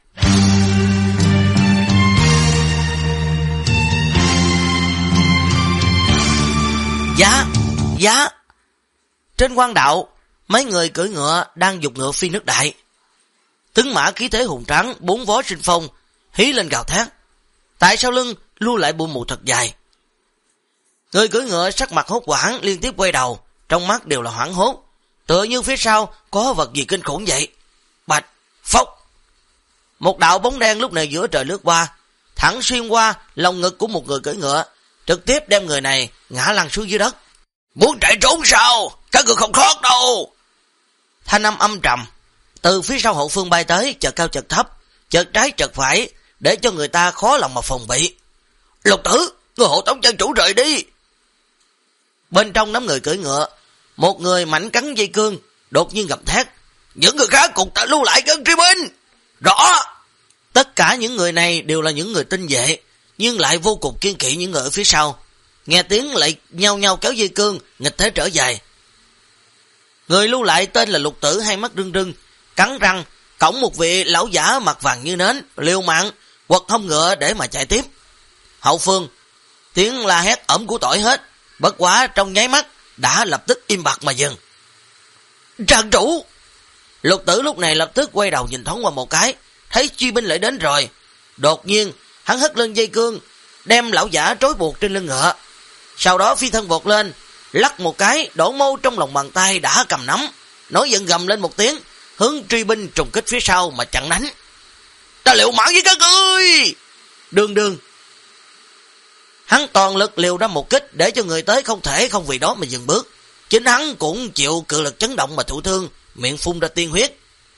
Giá. Trên quan đạo, mấy người cưỡi ngựa đang dục ngựa phi nước đại. Tướng mã khí thế hùng tráng, bốn vó sinh phong, hí lên gào thét. Tại sau lưng lưu lại bụi mù thật dài. Người cưỡi ngựa sắc mặt hốt hoảng liên tiếp quay đầu, trong mắt đều là hoảng hốt, tựa như phía sau có vật gì kinh khủng vậy. Bạch, phốc. Một đạo bóng đen lúc này giữa trời lướt qua, thẳng xuyên qua lồng ngực của một người cưỡi ngựa, trực tiếp đem người này ngã lăn xuống dưới đất. Muốn chạy trốn sao? Các người không thoát đâu. Thanh âm âm trầm từ phía sau hậu phương bay tới, chợt cao chợt thấp, chợt trái chợt phải, để cho người ta khó lòng mà phòng bị. Lục Tử, người hộ tống chân chủ rời đi. Bên trong đám người cưỡi ngựa, một người mảnh cắn dây cương, đột nhiên gầm thét. Những người khác cùng ta lưu lại gần truy binh. Rõ. Tất cả những người này đều là những người tinh vệ, nhưng lại vô cùng kiên kỵ những người ở phía sau. Nghe tiếng lại nhau nhau kéo dây cương, nghịch thế trở dài. Người lưu lại tên là Lục Tử, hai mắt rưng rưng, cắn răng, cõng một vị lão giả mặt vàng như nến, liều mạng, quật hông ngựa để mà chạy tiếp. Hậu phương, tiếng la hét ẩm của tỏi hết, bất quá trong nháy mắt, đã lập tức im bặt mà dừng. Trang chủ! Lục Tử lúc này lập tức quay đầu nhìn thoáng qua một cái, thấy truy binh lại đến rồi. Đột nhiên, hắn hất lên dây cương, đem lão giả trói buộc trên lưng ngựa. Sau đó phi thân vọt lên, lắc một cái, đổ mâu trong lòng bàn tay đã cầm nắm, nói giận gầm lên một tiếng, hướng truy binh trùng kích phía sau mà chặn đánh. Ta liều mạng với các ngươi! Đương. Hắn toàn lực liều ra một kích để cho người tới không thể không vì đó mà dừng bước. Chính hắn cũng chịu cự lực chấn động mà thụ thương, miệng phun ra tiên huyết.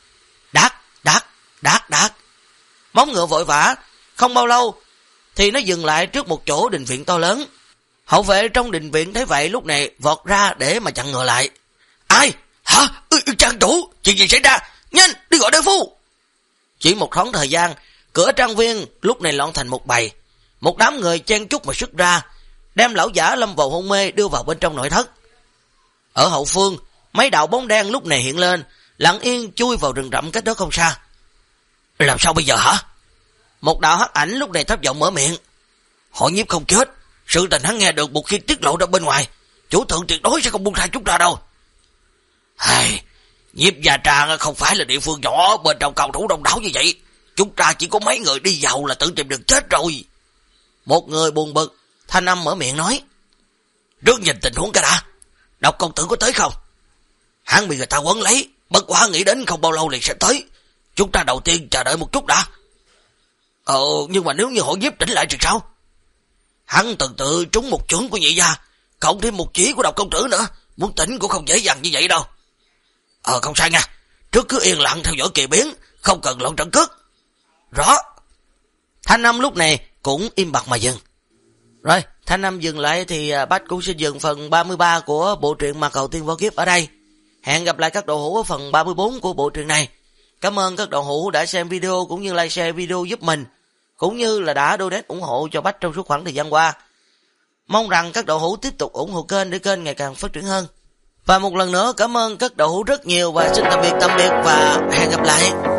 Đát. Móng ngựa vội vã, không bao lâu thì nó dừng lại trước một chỗ đình viện to lớn. Hậu vệ trong đình viện thấy vậy lúc này vọt ra để mà chặn ngựa lại. Ai? Hả? Trang chủ, chuyện gì xảy ra? Nhanh, đi gọi đại phu. Chỉ một thoáng thời gian, cửa trang viên lúc này loạn thành một bầy. Một đám người chen chúc mà xuất ra, đem lão giả lâm vào hôn mê đưa vào bên trong nội thất. Ở hậu phương, mấy đạo bóng đen lúc này hiện lên, lặng yên chui vào rừng rậm cách đó không xa. Làm sao bây giờ hả? Một đạo hắc ảnh lúc này thấp giọng mở miệng. Họ Nhiếp không chết, sự tình hắn nghe được một khi tiết lộ ra bên ngoài, chủ thượng tuyệt đối sẽ không buông tha chúng ta đâu. Nhiếp Gia Trang không phải là địa phương nhỏ, bên trong cao thủ đông đảo như vậy, chúng ta chỉ có mấy người đi vào là tự tìm đường chết rồi. Một người buồn bực, thanh âm mở miệng nói. Trước nhìn tình huống cái đã, Độc công tử có tới không? Hắn bị người ta quấn lấy, bất quá nghĩ đến không bao lâu liền sẽ tới. Chúng ta đầu tiên chờ đợi một chút đã. Nhưng mà nếu như họ Nhiếp tỉnh lại thì sao? Hắn từng tự trúng một chưởng của Nhị gia, cộng thêm một chỉ của Độc công tử nữa, muốn tỉnh cũng không dễ dàng như vậy đâu. Không sai nha, trước cứ yên lặng theo dõi kỳ biến, không cần loạn trận cước. Rõ. Thanh âm lúc này cũng im bặt mà dừng. Rồi, thanh âm dừng lại thì Bách cũng xin dừng phần 33 của bộ truyện Mà Cầu Tiên Vô Kiếp ở đây. Hẹn gặp lại các đồ hữu ở phần 34 của bộ truyện này. Cảm ơn các đồ hữu đã xem video cũng như like share video giúp mình, cũng như là đã donate ủng hộ cho Bách trong suốt khoảng thời gian qua. Mong rằng các đồ hữu tiếp tục ủng hộ kênh để kênh ngày càng phát triển hơn. Và một lần nữa cảm ơn các đồ hữu rất nhiều và xin tạm biệt và hẹn gặp lại.